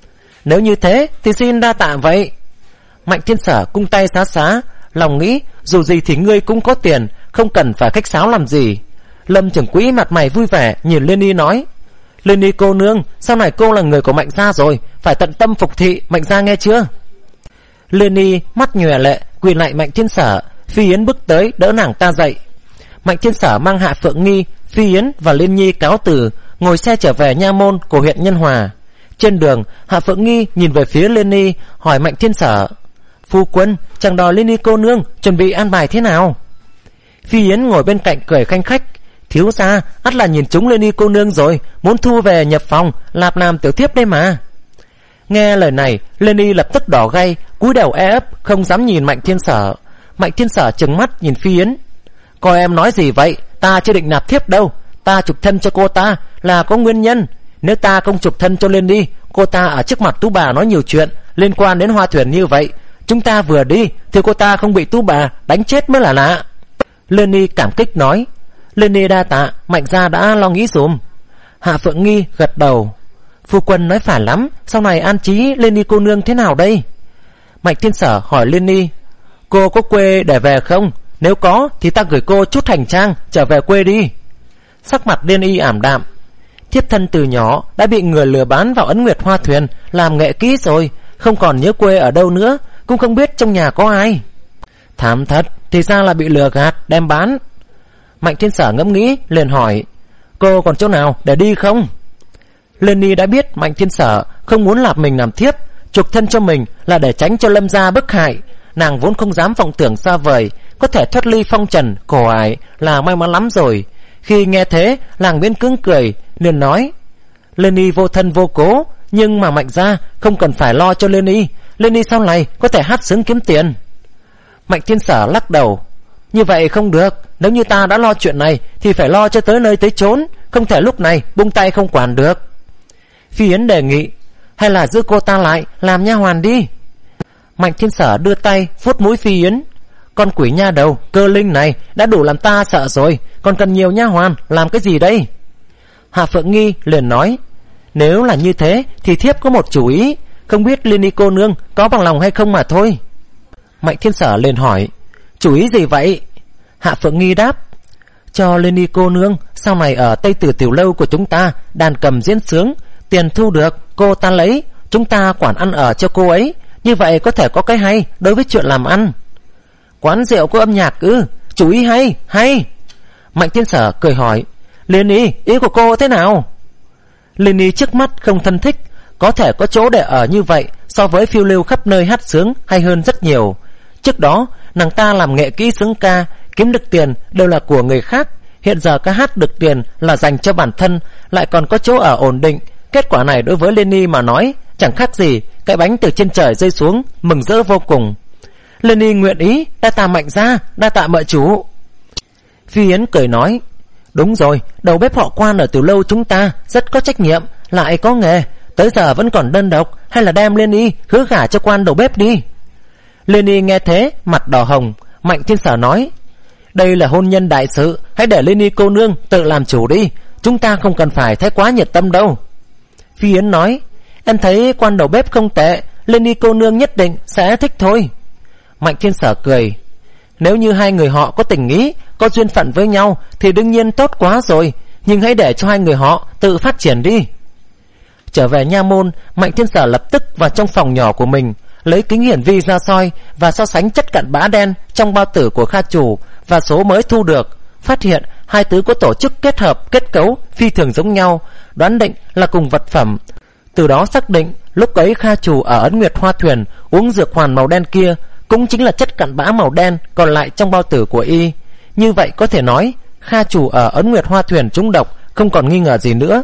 Nếu như thế thì xin đa tạ vậy. Mạnh Thiên Sở cung tay xá xá, lòng nghĩ dù gì thì ngươi cũng có tiền, không cần phải khách sáo làm gì. Lâm trưởng quỹ mặt mày vui vẻ nhìn Liên Nhi nói: Liên Nhi cô nương, sau này cô là người của Mạnh gia rồi, phải tận tâm phục thị Mạnh gia nghe chưa? Liên Nhi mắt nhòe lệ quỳ lại Mạnh Thiên Sở. Phi Yến bước tới đỡ nàng ta dậy. Mạnh Thiên Sở mang Hạ Phượng Nghi, Phi Yến và Liên Nhi cáo từ, ngồi xe trở về nha môn của huyện Nhân Hòa. Trên đường, Hạ Phượng Nghi nhìn về phía Liên Nhi hỏi Mạnh Thiên Sở: phu quân, chẳng đòi Liên Nhi cô nương chuẩn bị an bài thế nào? Phi Yến ngồi bên cạnh cười khanh khách: thiếu gia ắt là nhìn trúng Liên Nhi cô nương rồi, muốn thu về nhập phòng lạp làm tiểu thiếp đây mà. Nghe lời này, Liên Nhi lập tức đỏ gay, cúi đầu e ấp không dám nhìn Mạnh Thiên Sở. Mạnh Thiên Sở trừng mắt nhìn Phi Yến: coi em nói gì vậy, ta chưa định nạp thiếp đâu, ta trục thân cho cô ta là có nguyên nhân. Nếu ta không trục thân cho Liên Nhi, cô ta ở trước mặt Tú Bà nói nhiều chuyện liên quan đến hoa thuyền như vậy, chúng ta vừa đi thì cô ta không bị Tú Bà đánh chết mới là lạ. Liên Nhi cảm kích nói: Liên Nhi đa tạ, Mạnh gia đã lo nghĩ dùm. Hạ Phượng Nghi gật đầu: phu quân nói phải lắm, sau này an trí Liên Nhi cô nương thế nào đây? Mạnh Thiên Sở hỏi Liên Nhi: cô có quê để về không? Nếu có thì ta gửi cô chút hành trang trở về quê đi. Sắc mặt Liên Nhi ảm đạm: thiếp thân từ nhỏ đã bị người lừa bán vào ấn nguyệt hoa thuyền làm nghệ kỹ rồi, không còn nhớ quê ở đâu nữa, cũng không biết trong nhà có ai. Thảm thật, thì ra là bị lừa gạt đem bán. Mạnh Thiên Sở ngẫm nghĩ liền hỏi: cô còn chỗ nào để đi không? Liên Nhi đã biết Mạnh Thiên Sở không muốn làm mình làm thiếp, trục thân cho mình là để tránh cho Lâm gia bức hại. Nàng vốn không dám vọng tưởng xa vời, có thể thoát ly phong trần khổ ải là may mắn lắm rồi. Khi nghe thế, nàng miễn cưỡng cười liền nói: Liên Nhi vô thân vô cố, nhưng mà Mạnh gia không cần phải lo cho Liên Nhi, Liên Nhi sau này có thể hát xướng kiếm tiền. Mạnh Thiên Sở lắc đầu: như vậy không được, nếu như ta đã lo chuyện này thì phải lo cho tới nơi tới chốn, không thể lúc này buông tay không quản được. Phi Yến đề nghị: hay là giữ cô ta lại làm nha hoàn đi. Mạnh Thiên Sở đưa tay vuốt mũi Phi Yến: con quỷ nha đầu cơ linh này đã đủ làm ta sợ rồi, còn cần nhiều nha hoàn làm cái gì đây? Hạ Phượng Nghi liền nói: nếu là như thế thì thiếp có một chủ ý, không biết Liên Y cô nương có bằng lòng hay không mà thôi. Mạnh Thiên Sở liền hỏi, chủ ý gì vậy? Hạ Phượng Nghi đáp, cho Liên Y cô nương sau này ở Tây Tử tiểu lâu của chúng ta đàn cầm diễn sướng, tiền thu được cô ta lấy, chúng ta quản ăn ở cho cô ấy, như vậy có thể có cái hay đối với chuyện làm ăn. Quán rượu có âm nhạc ư? Chủ ý hay, hay. Mạnh Thiên Sở cười hỏi, Liên Y, ý của cô thế nào? Liên Y trước mắt không thân thích, có thể có chỗ để ở như vậy so với phiêu lưu khắp nơi hát sướng hay hơn rất nhiều. Trước đó nàng ta làm nghệ kỹ sướng ca, kiếm được tiền đều là của người khác, hiện giờ ca hát được tiền là dành cho bản thân, lại còn có chỗ ở ổn định. Kết quả này đối với Liên Y mà nói chẳng khác gì cái bánh từ trên trời rơi xuống, mừng rỡ vô cùng. Liên Y nguyện ý, đa tạ Mạnh gia, đa tạ mợ chủ. Phi Yến cười nói, đúng rồi, đầu bếp họ Quan ở tiểu lâu chúng ta rất có trách nhiệm, lại có nghề, tới giờ vẫn còn đơn độc, hay là đem Liên Y hứa gả cho Quan đầu bếp đi. Liên Y nghe thế mặt đỏ hồng. Mạnh Thiên Sở nói, đây là hôn nhân đại sự, hãy để Liên Y cô nương tự làm chủ đi, chúng ta không cần phải thấy quá nhiệt tâm đâu. Phi Yến nói, em thấy Quan đầu bếp không tệ, Liên Y cô nương nhất định sẽ thích thôi. Mạnh Thiên Sở cười, nếu như hai người họ có tình ý, có duyên phận với nhau thì đương nhiên tốt quá rồi, nhưng hãy để cho hai người họ tự phát triển đi. Trở về nha môn, Mạnh Thiên Sở lập tức vào trong phòng nhỏ của mình, lấy kính hiển vi ra soi và so sánh chất cặn bã đen trong bao tử của Kha chủ và số mới thu được, phát hiện hai thứ có tổ chức kết hợp kết cấu phi thường giống nhau, đoán định là cùng vật phẩm. Từ đó xác định lúc ấy Kha chủ ở Ấn Nguyệt Hoa Thuyền uống dược hoàn màu đen kia cũng chính là chất cặn bã màu đen còn lại trong bao tử của y. Như vậy có thể nói Kha chủ ở Ấn Nguyệt Hoa Thuyền trúng độc, không còn nghi ngờ gì nữa.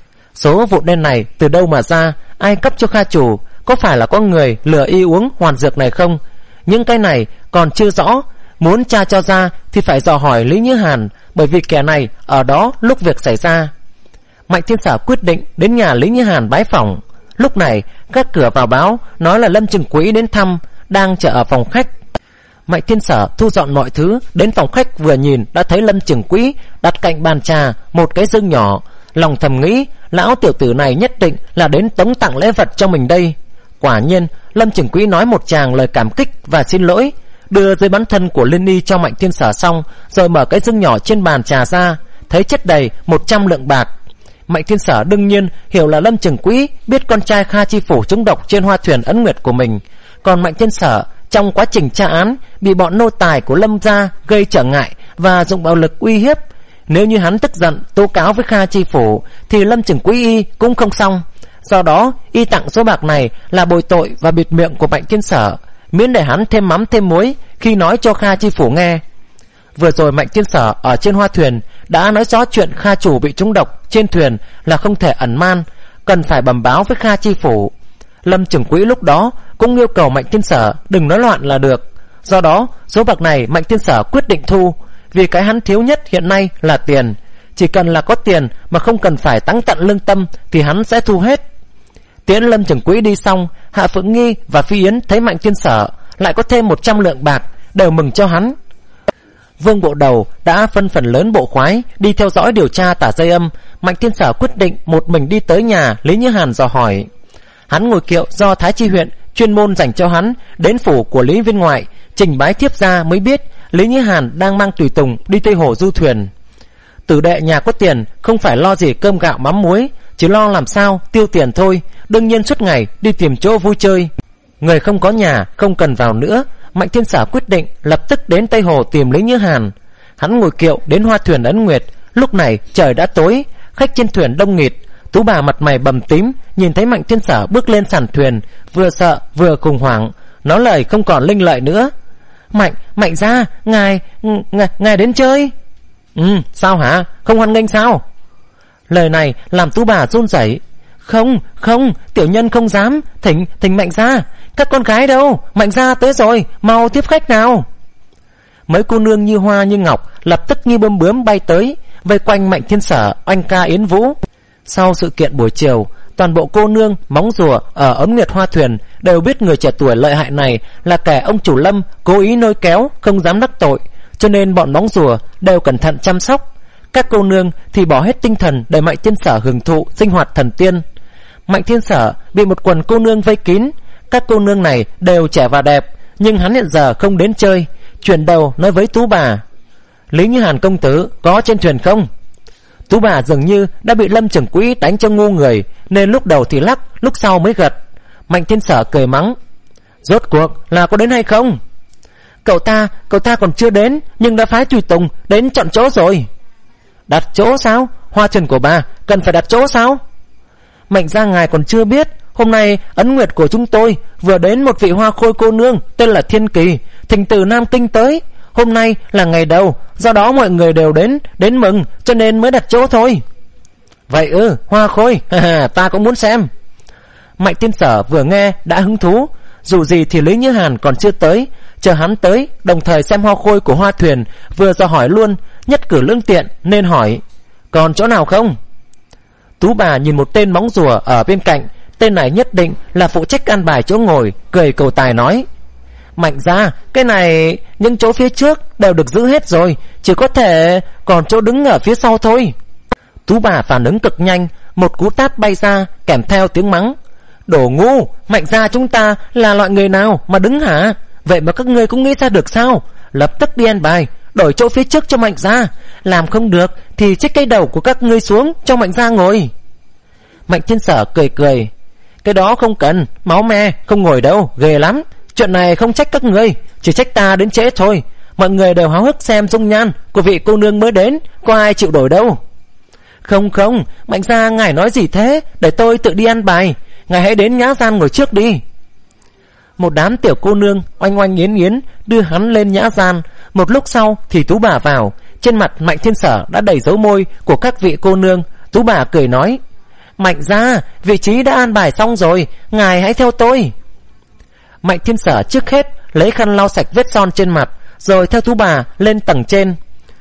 Số vụn đen này từ đâu mà ra, ai cấp cho Kha chủ, có phải là có người lừa y uống hoàn dược này không? Những cái này còn chưa rõ, muốn tra cho ra thì phải dò hỏi Lý Như Hàn, bởi vì kẻ này ở đó lúc việc xảy ra. Mạnh Thiên Sở quyết định đến nhà Lý Như Hàn bái phỏng. Lúc này các cửa vào báo nói là Lâm Trừng Quý đến thăm, đang chờ ở phòng khách. Mạnh Thiên Sở thu dọn mọi thứ, đến phòng khách vừa nhìn đã thấy Lâm Trừng Quý đặt cạnh bàn trà một cái dương nhỏ, lòng thầm nghĩ lão tiểu tử này nhất định là đến tống tặng lễ vật cho mình đây. Quả nhiên Lâm Trừng Quý nói một tràng lời cảm kích và xin lỗi, đưa dây bắn thân của Liên Y cho Mạnh Thiên Sở xong, rồi mở cái dương nhỏ trên bàn trà ra, thấy chất đầy một trăm lượng bạc. Mạnh Thiên Sở đương nhiên hiểu là Lâm Trừng Quý biết con trai Kha chi phủ trúng độc trên hoa thuyền Ấn Nguyệt của mình, còn Mạnh Thiên Sở trong quá trình tra án bị bọn nô tài của Lâm gia gây trở ngại và dùng bạo lực uy hiếp. Nếu như hắn tức giận tố cáo với Kha chi phủ thì Lâm Trừng Quý y cũng không xong. Do đó y tặng số bạc này là bồi tội và bịt miệng của Mạnh Thiên Sở, miễn để hắn thêm mắm thêm muối khi nói cho Kha chi phủ nghe. Vừa rồi Mạnh Thiên Sở ở trên hoa thuyền đã nói rõ chuyện Kha chủ bị trúng độc trên thuyền là không thể ẩn man, cần phải bẩm báo với Kha chi phủ. Lâm Trừng Quý lúc đó cũng yêu cầu Mạnh Thiên Sở đừng nói loạn là được. Do đó số bạc này Mạnh Thiên Sở quyết định thu, vì cái hắn thiếu nhất hiện nay là tiền. Chỉ cần là có tiền mà không cần phải tăng tận lương tâm thì hắn sẽ thu hết. Tiễn Lâm Trừng Quý đi xong, Hạ Phượng Nghi và Phi Yến thấy Mạnh Thiên Sở lại có thêm một trăm lượng bạc, đều mừng cho hắn. Vương Bộ Đầu đã phân phần lớn bộ khoái đi theo dõi điều tra tả dây âm. Mạnh Thiên Sở quyết định một mình đi tới nhà Lý Như Hàn dò hỏi. Hắn ngồi kiệu do Thái Chi huyện chuyên môn dành cho hắn đến phủ của Lý Viên Ngoại, trình bái thiếp ra mới biết Lý Như Hàn đang mang tùy tùng đi Tây Hồ du thuyền. Tử đệ nhà có tiền không phải lo gì cơm gạo mắm muối, chỉ lo làm sao tiêu tiền thôi, đương nhiên suốt ngày đi tìm chỗ vui chơi. Người không có nhà không cần vào nữa. Mạnh Thiên Sở quyết định lập tức đến Tây Hồ tìm Lý Như Hàn. Hắn ngồi kiệu đến hoa thuyền Ấn Nguyệt. Lúc này trời đã tối, khách trên thuyền đông nghịt. Tú bà mặt mày bầm tím nhìn thấy Mạnh Thiên Sở bước lên sàn thuyền, vừa sợ vừa khủng hoảng, nói lời không còn linh lợi nữa. Mạnh, Mạnh gia, ngài, ngài, ngài đến chơi? Ừ, sao hả? Không hoan nghênh sao? Lời này làm Tú bà run rẩy. Không, không, tiểu nhân không dám, thỉnh, thỉnh Mạnh gia. Các con gái đâu? Mạnh gia tới rồi, mau tiếp khách nào. Mấy cô nương như hoa như ngọc lập tức như bướm bướm bay tới, vây quanh Mạnh Thiên Sở, oanh ca yến vũ. Sau sự kiện buổi chiều, toàn bộ cô nương móng rùa ở Ấn Nguyệt Hoa Thuyền đều biết người trẻ tuổi lợi hại này là kẻ ông chủ Lâm cố ý lôi kéo, không dám đắc tội, cho nên bọn móng rùa đều cẩn thận chăm sóc. Các cô nương thì bỏ hết tinh thần để Mạnh Thiên Sở hưởng thụ sinh hoạt thần tiên. Mạnh Thiên Sở bị một quần cô nương vây kín. Các cô nương này đều trẻ và đẹp, nhưng hắn hiện giờ không đến chơi. Chuyển đầu nói với Tú bà: Lý Như Hàn công tử có trên thuyền không? Tú bà dường như đã bị Lâm trưởng quỹ đánh cho ngu người, nên lúc đầu thì lắc, lúc sau mới gật. Mạnh Thiên Sở cười mắng: Rốt cuộc là có đến hay không? Cậu ta, cậu ta còn chưa đến, nhưng đã phái tùy tùng đến chọn chỗ rồi. Đặt chỗ sao? Hoa thuyền của bà cần phải đặt chỗ sao? Mạnh gia ngài còn chưa biết, hôm nay ấn nguyệt của chúng tôi vừa đến một vị hoa khôi cô nương tên là Thiên Kỳ, thỉnh từ Nam Kinh tới. Hôm nay là ngày đầu, do đó mọi người đều đến đến mừng, cho nên mới đặt chỗ thôi. Vậy ư, hoa khôi, ta cũng muốn xem. Mạnh Thiên Sở vừa nghe đã hứng thú. Dù gì thì Lý Như Hàn còn chưa tới, chờ hắn tới, đồng thời xem hoa khôi của hoa thuyền, vừa dò hỏi luôn, nhất cử lương tiện nên hỏi: Còn chỗ nào không? Tú bà nhìn một tên móng rùa ở bên cạnh, tên này nhất định là phụ trách an bài chỗ ngồi, cười cầu tài nói: Mạnh gia, cái này những chỗ phía trước đều được giữ hết rồi, chỉ có thể còn chỗ đứng ở phía sau thôi. Tú bà phản ứng cực nhanh, một cú tát bay ra kèm theo tiếng mắng: Đồ ngu, Mạnh gia chúng ta là loại người nào mà đứng hả? Vậy mà các ngươi cũng nghĩ ra được sao? Lập tức đi an bài, đổi chỗ phía trước cho Mạnh gia. Làm không được thì trích cái đầu của các ngươi xuống cho Mạnh gia ngồi. Mạnh Thiên Sở cười cười: Cái đó không cần, máu me không ngồi đâu, ghê lắm. Chuyện này không trách các ngươi, chỉ trách ta đến trễ thôi. Mọi người đều háo hức xem dung nhan của vị cô nương mới đến, có ai chịu đổi đâu. Không không, Mạnh gia ngài nói gì thế? Để tôi tự đi ăn bài, ngài hãy đến nhã gian ngồi trước đi. Một đám tiểu cô nương oanh oanh yến yến đưa hắn lên nhã gian. Một lúc sau thì Tú bà vào. Trên mặt Mạnh Thiên Sở đã đầy dấu môi của các vị cô nương. Tú bà cười nói: Mạnh gia, vị trí đã an bài xong rồi, ngài hãy theo tôi. Mạnh Thiên Sở trước hết lấy khăn lau sạch vết son trên mặt, rồi theo Tú bà lên tầng trên.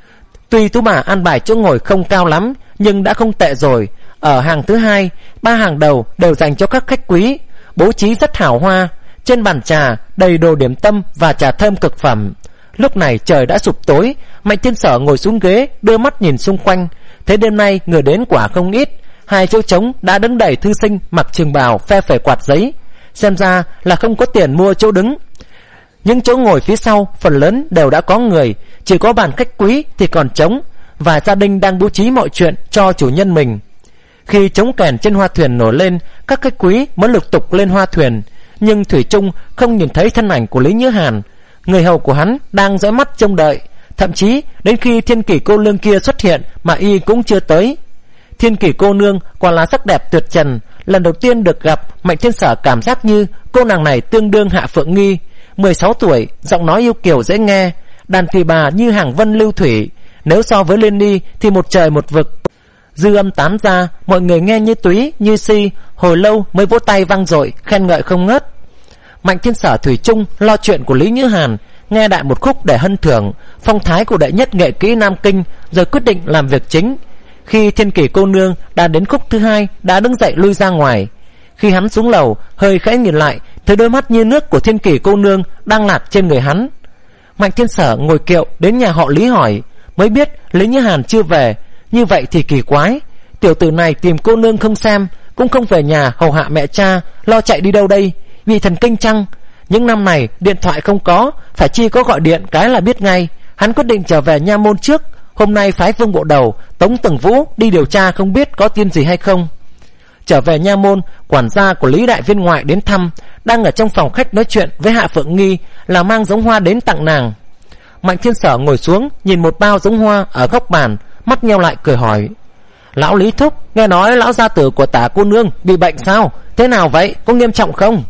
Tuy Tú bà an bài chỗ ngồi không cao lắm, nhưng đã không tệ rồi. Ở hàng thứ hai, ba hàng đầu đều dành cho các khách quý, bố trí rất hào hoa. Trên bàn trà đầy đồ điểm tâm và trà thơm cực phẩm. Lúc này trời đã sụp tối. Mạnh Thiên Sở ngồi xuống ghế, đưa mắt nhìn xung quanh, thấy đêm nay người đến quả không ít. Hai chỗ trống đã đứng đầy thư sinh mặc trường bào phe phẩy quạt giấy, xem ra là không có tiền mua chỗ đứng. Những chỗ ngồi phía sau phần lớn đều đã có người, chỉ có bàn khách quý thì còn trống, và gia đình đang bố trí mọi chuyện cho chủ nhân mình. Khi trống kèn trên hoa thuyền nổi lên, các khách quý mới lục tục lên hoa thuyền, nhưng thủy chung không nhìn thấy thân ảnh của Lý Như Hàn. Người hầu của hắn đang dõi mắt trông đợi, thậm chí đến khi Thiên Kỷ cô nương kia xuất hiện mà y cũng chưa tới. Thiên Kỷ cô nương quả là sắc đẹp tuyệt trần. Lần đầu tiên được gặp, Mạnh Thiên Sở cảm giác như cô nàng này tương đương Hạ Phượng Nghi. Mười sáu tuổi, giọng nói yêu kiều dễ nghe, đàn tỳ bà như hàng vân lưu thủy. Nếu so với Liên Ni thì một trời một vực. Dư âm tán ra, mọi người nghe như túy như si, hồi lâu mới vỗ tay vang dội khen ngợi không ngớt. Mạnh Thiên Sở thủy chung lo chuyện của Lý Như Hàn, nghe đại một khúc để hân thưởng phong thái của đệ nhất nghệ kỹ Nam Kinh, rồi quyết định làm việc chính. Khi Thiên Kỷ cô nương đã đến khúc thứ hai, đã đứng dậy lui ra ngoài. Khi hắn xuống lầu, hơi khẽ nhìn lại, thấy đôi mắt như nước của Thiên Kỷ cô nương đang lạc trên người hắn. Mạnh Thiên Sở ngồi kiệu đến nhà họ Lý hỏi, mới biết Lý Như Hàn chưa về. Như vậy thì kỳ quái, tiểu tử này tìm cô nương không xem, cũng không về nhà hầu hạ mẹ cha, lo chạy đi đâu đây? Bị thần kinh chăng? Những năm này điện thoại không có, phải chi có gọi điện cái là biết ngay. Hắn quyết định trở về nha môn trước. Hôm nay phái Vương Bộ Đầu, Tống Tầng Vũ đi điều tra không biết có tin gì hay không. Trở về nha môn, quản gia của Lý đại viên ngoại đến thăm, đang ở trong phòng khách nói chuyện với Hạ Phượng Nghi, là mang giống hoa đến tặng nàng. Mạnh Thiên Sở ngồi xuống nhìn một bao giống hoa ở góc bàn, mắt nheo lại cười hỏi: Lão Lý thúc, nghe nói lão gia tử của Tả cô nương bị bệnh sao? Thế nào vậy, có nghiêm trọng không?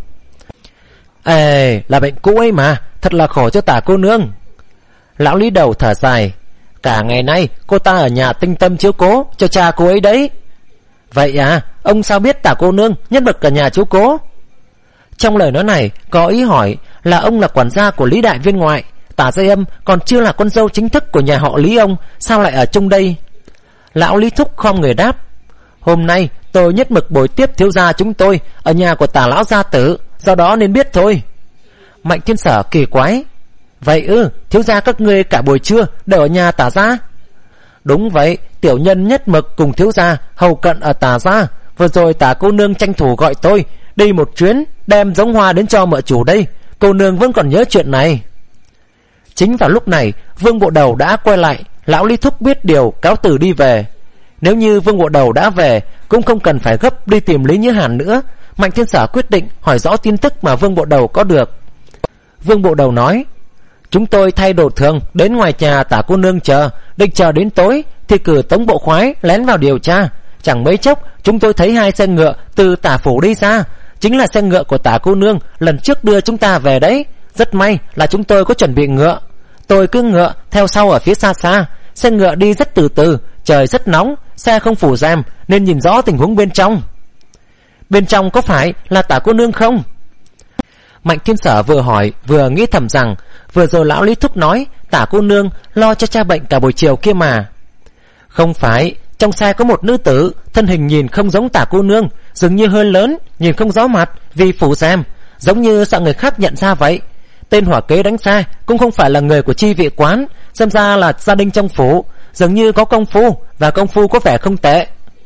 Ê, là bệnh cũ ấy mà, thật là khổ cho Tả cô nương. Lão Lý đầu thở dài: Cả ngày nay cô ta ở nhà tinh tâm chiếu cố cho cha cô ấy đấy. Vậy à, ông sao biết Tả cô nương nhất bậc cả nhà chiếu cố? Trong lời nói này có ý hỏi là ông là quản gia của Lý đại viên ngoại, Tả Dây Âm còn chưa là con dâu chính thức của nhà họ Lý ông, sao lại ở chung đây? Lão Lý thúc khom người đáp: Hôm nay tôi nhất mực buổi tiếp thiếu gia chúng tôi ở nhà của Tả lão gia tử, do đó nên biết thôi. Mạnh Thiên Sở kỳ quái: Vậy ư, thiếu gia các ngươi cả buổi trưa đều ở nhà Tả gia? Đúng vậy, tiểu nhân nhất mực cùng thiếu gia hầu cận ở Tả gia, Vừa rồi Tả cô nương tranh thủ gọi tôi đi một chuyến, đem giống hoa đến cho mợ chủ đây. Cô nương vẫn còn nhớ chuyện này. Chính vào lúc này, Vương Bộ Đầu đã quay lại. Lão Lý Thúc biết điều, cáo từ đi về. Nếu như Vương Bộ Đầu đã về, cũng không cần phải gấp đi tìm Lý Như Hàn nữa. Mạnh Thiên Sở quyết định hỏi rõ tin tức mà Vương Bộ Đầu có được. Vương Bộ Đầu nói: chúng tôi thay đồ thường đến ngoài nhà Tả cô nương chờ, định chờ đến tối thì cử Tống Bộ Khoái lén vào điều tra. Chẳng mấy chốc chúng tôi thấy hai xe ngựa từ Tả phủ đi ra, chính là xe ngựa của Tả cô nương lần trước đưa chúng ta về đấy. Rất may là chúng tôi có chuẩn bị ngựa. Tôi cứ ngựa theo sau ở phía xa xa. Xe ngựa đi rất từ từ, trời rất nóng, xe không phủ rèm nên nhìn rõ tình huống bên trong. Bên trong có phải là Tả cô nương không? Mạnh Thiên Sở vừa hỏi vừa nghĩ thầm rằng vừa rồi lão Lý Thúc nói Tả cô nương lo cho cha bệnh cả buổi chiều kia mà. Không phải, trong xe có một nữ tử, thân hình nhìn không giống Tả cô nương, dường như hơi lớn, nhìn không rõ mặt vì phủ rèm, giống như sợ người khác nhận ra vậy. Tên hỏa kế đánh xe cũng không phải là người của chi vị quán, xem ra là gia đình trong phủ, dường như có công phu, và công phu có vẻ không tệ.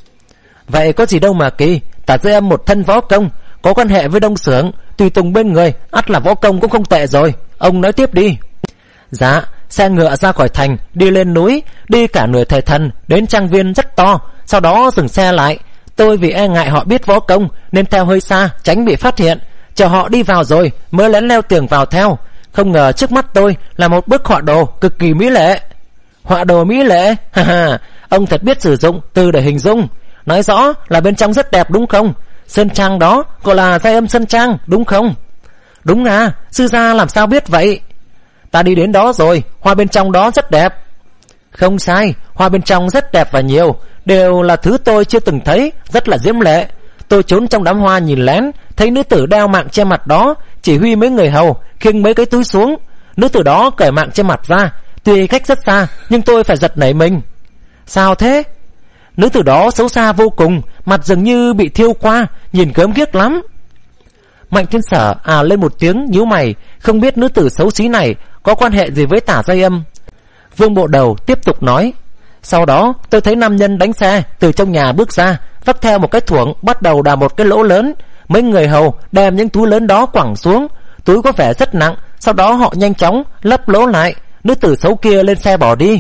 Vậy có gì đâu mà kỳ, Tả Dư Âm một thân võ công, có quan hệ với Đông Xưởng, tùy tùng bên người, ắt là võ công cũng không tệ rồi. Ông nói tiếp đi. Dạ, xe ngựa ra khỏi thành, đi lên núi, đi cả nửa thời thần đến trang viên rất to, sau đó dừng xe lại. Tôi vì e ngại họ biết võ công nên theo hơi xa, tránh bị phát hiện, chờ họ đi vào rồi mới lén leo tường vào theo. Không ngờ trước mắt tôi là một bức họa đồ cực kỳ mỹ lệ. Họa đồ mỹ lệ? Ha ha, ông thật biết sử dụng từ để hình dung. Nói rõ là bên trong rất đẹp đúng không? Sơn trang đó gọi là Giai Âm Sơn Trang đúng không? Đúng à, sư gia làm sao biết vậy? Ta đi đến đó rồi, hoa bên trong đó rất đẹp. Không sai, hoa bên trong rất đẹp và nhiều, đều là thứ tôi chưa từng thấy, rất là diễm lệ. Tôi trốn trong đám hoa nhìn lén, thấy nữ tử đeo mạng che mặt đó chỉ huy mấy người hầu khiêng mấy cái túi xuống. Nữ tử đó cởi mạng che mặt ra, tuy cách rất xa nhưng tôi phải giật nảy mình. Sao thế? Nữ tử đó xấu xa vô cùng, mặt dường như bị thiêu qua, nhìn gớm ghiếc lắm. Mạnh Thiên Sở à lên một tiếng nhíu mày, không biết nữ tử xấu xí này có quan hệ gì với Tả Giai Âm. Vương Bộ Đầu tiếp tục nói: sau đó tôi thấy nam nhân đánh xe từ trong nhà bước ra, vắt theo một cái thuổng, bắt đầu đào một cái lỗ lớn. Mấy người hầu đem những túi lớn đó quẳng xuống, túi có vẻ rất nặng, sau đó họ nhanh chóng lấp lỗ lại. Nữ tử xấu kia lên xe bỏ đi.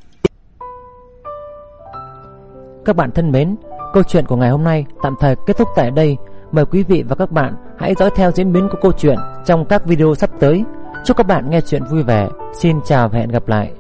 Các bạn thân mến, câu chuyện của ngày hôm nay tạm thời kết thúc tại đây. Mời quý vị và các bạn hãy dõi theo diễn biến của câu chuyện trong các video sắp tới. Chúc các bạn nghe chuyện vui vẻ. Xin chào và hẹn gặp lại.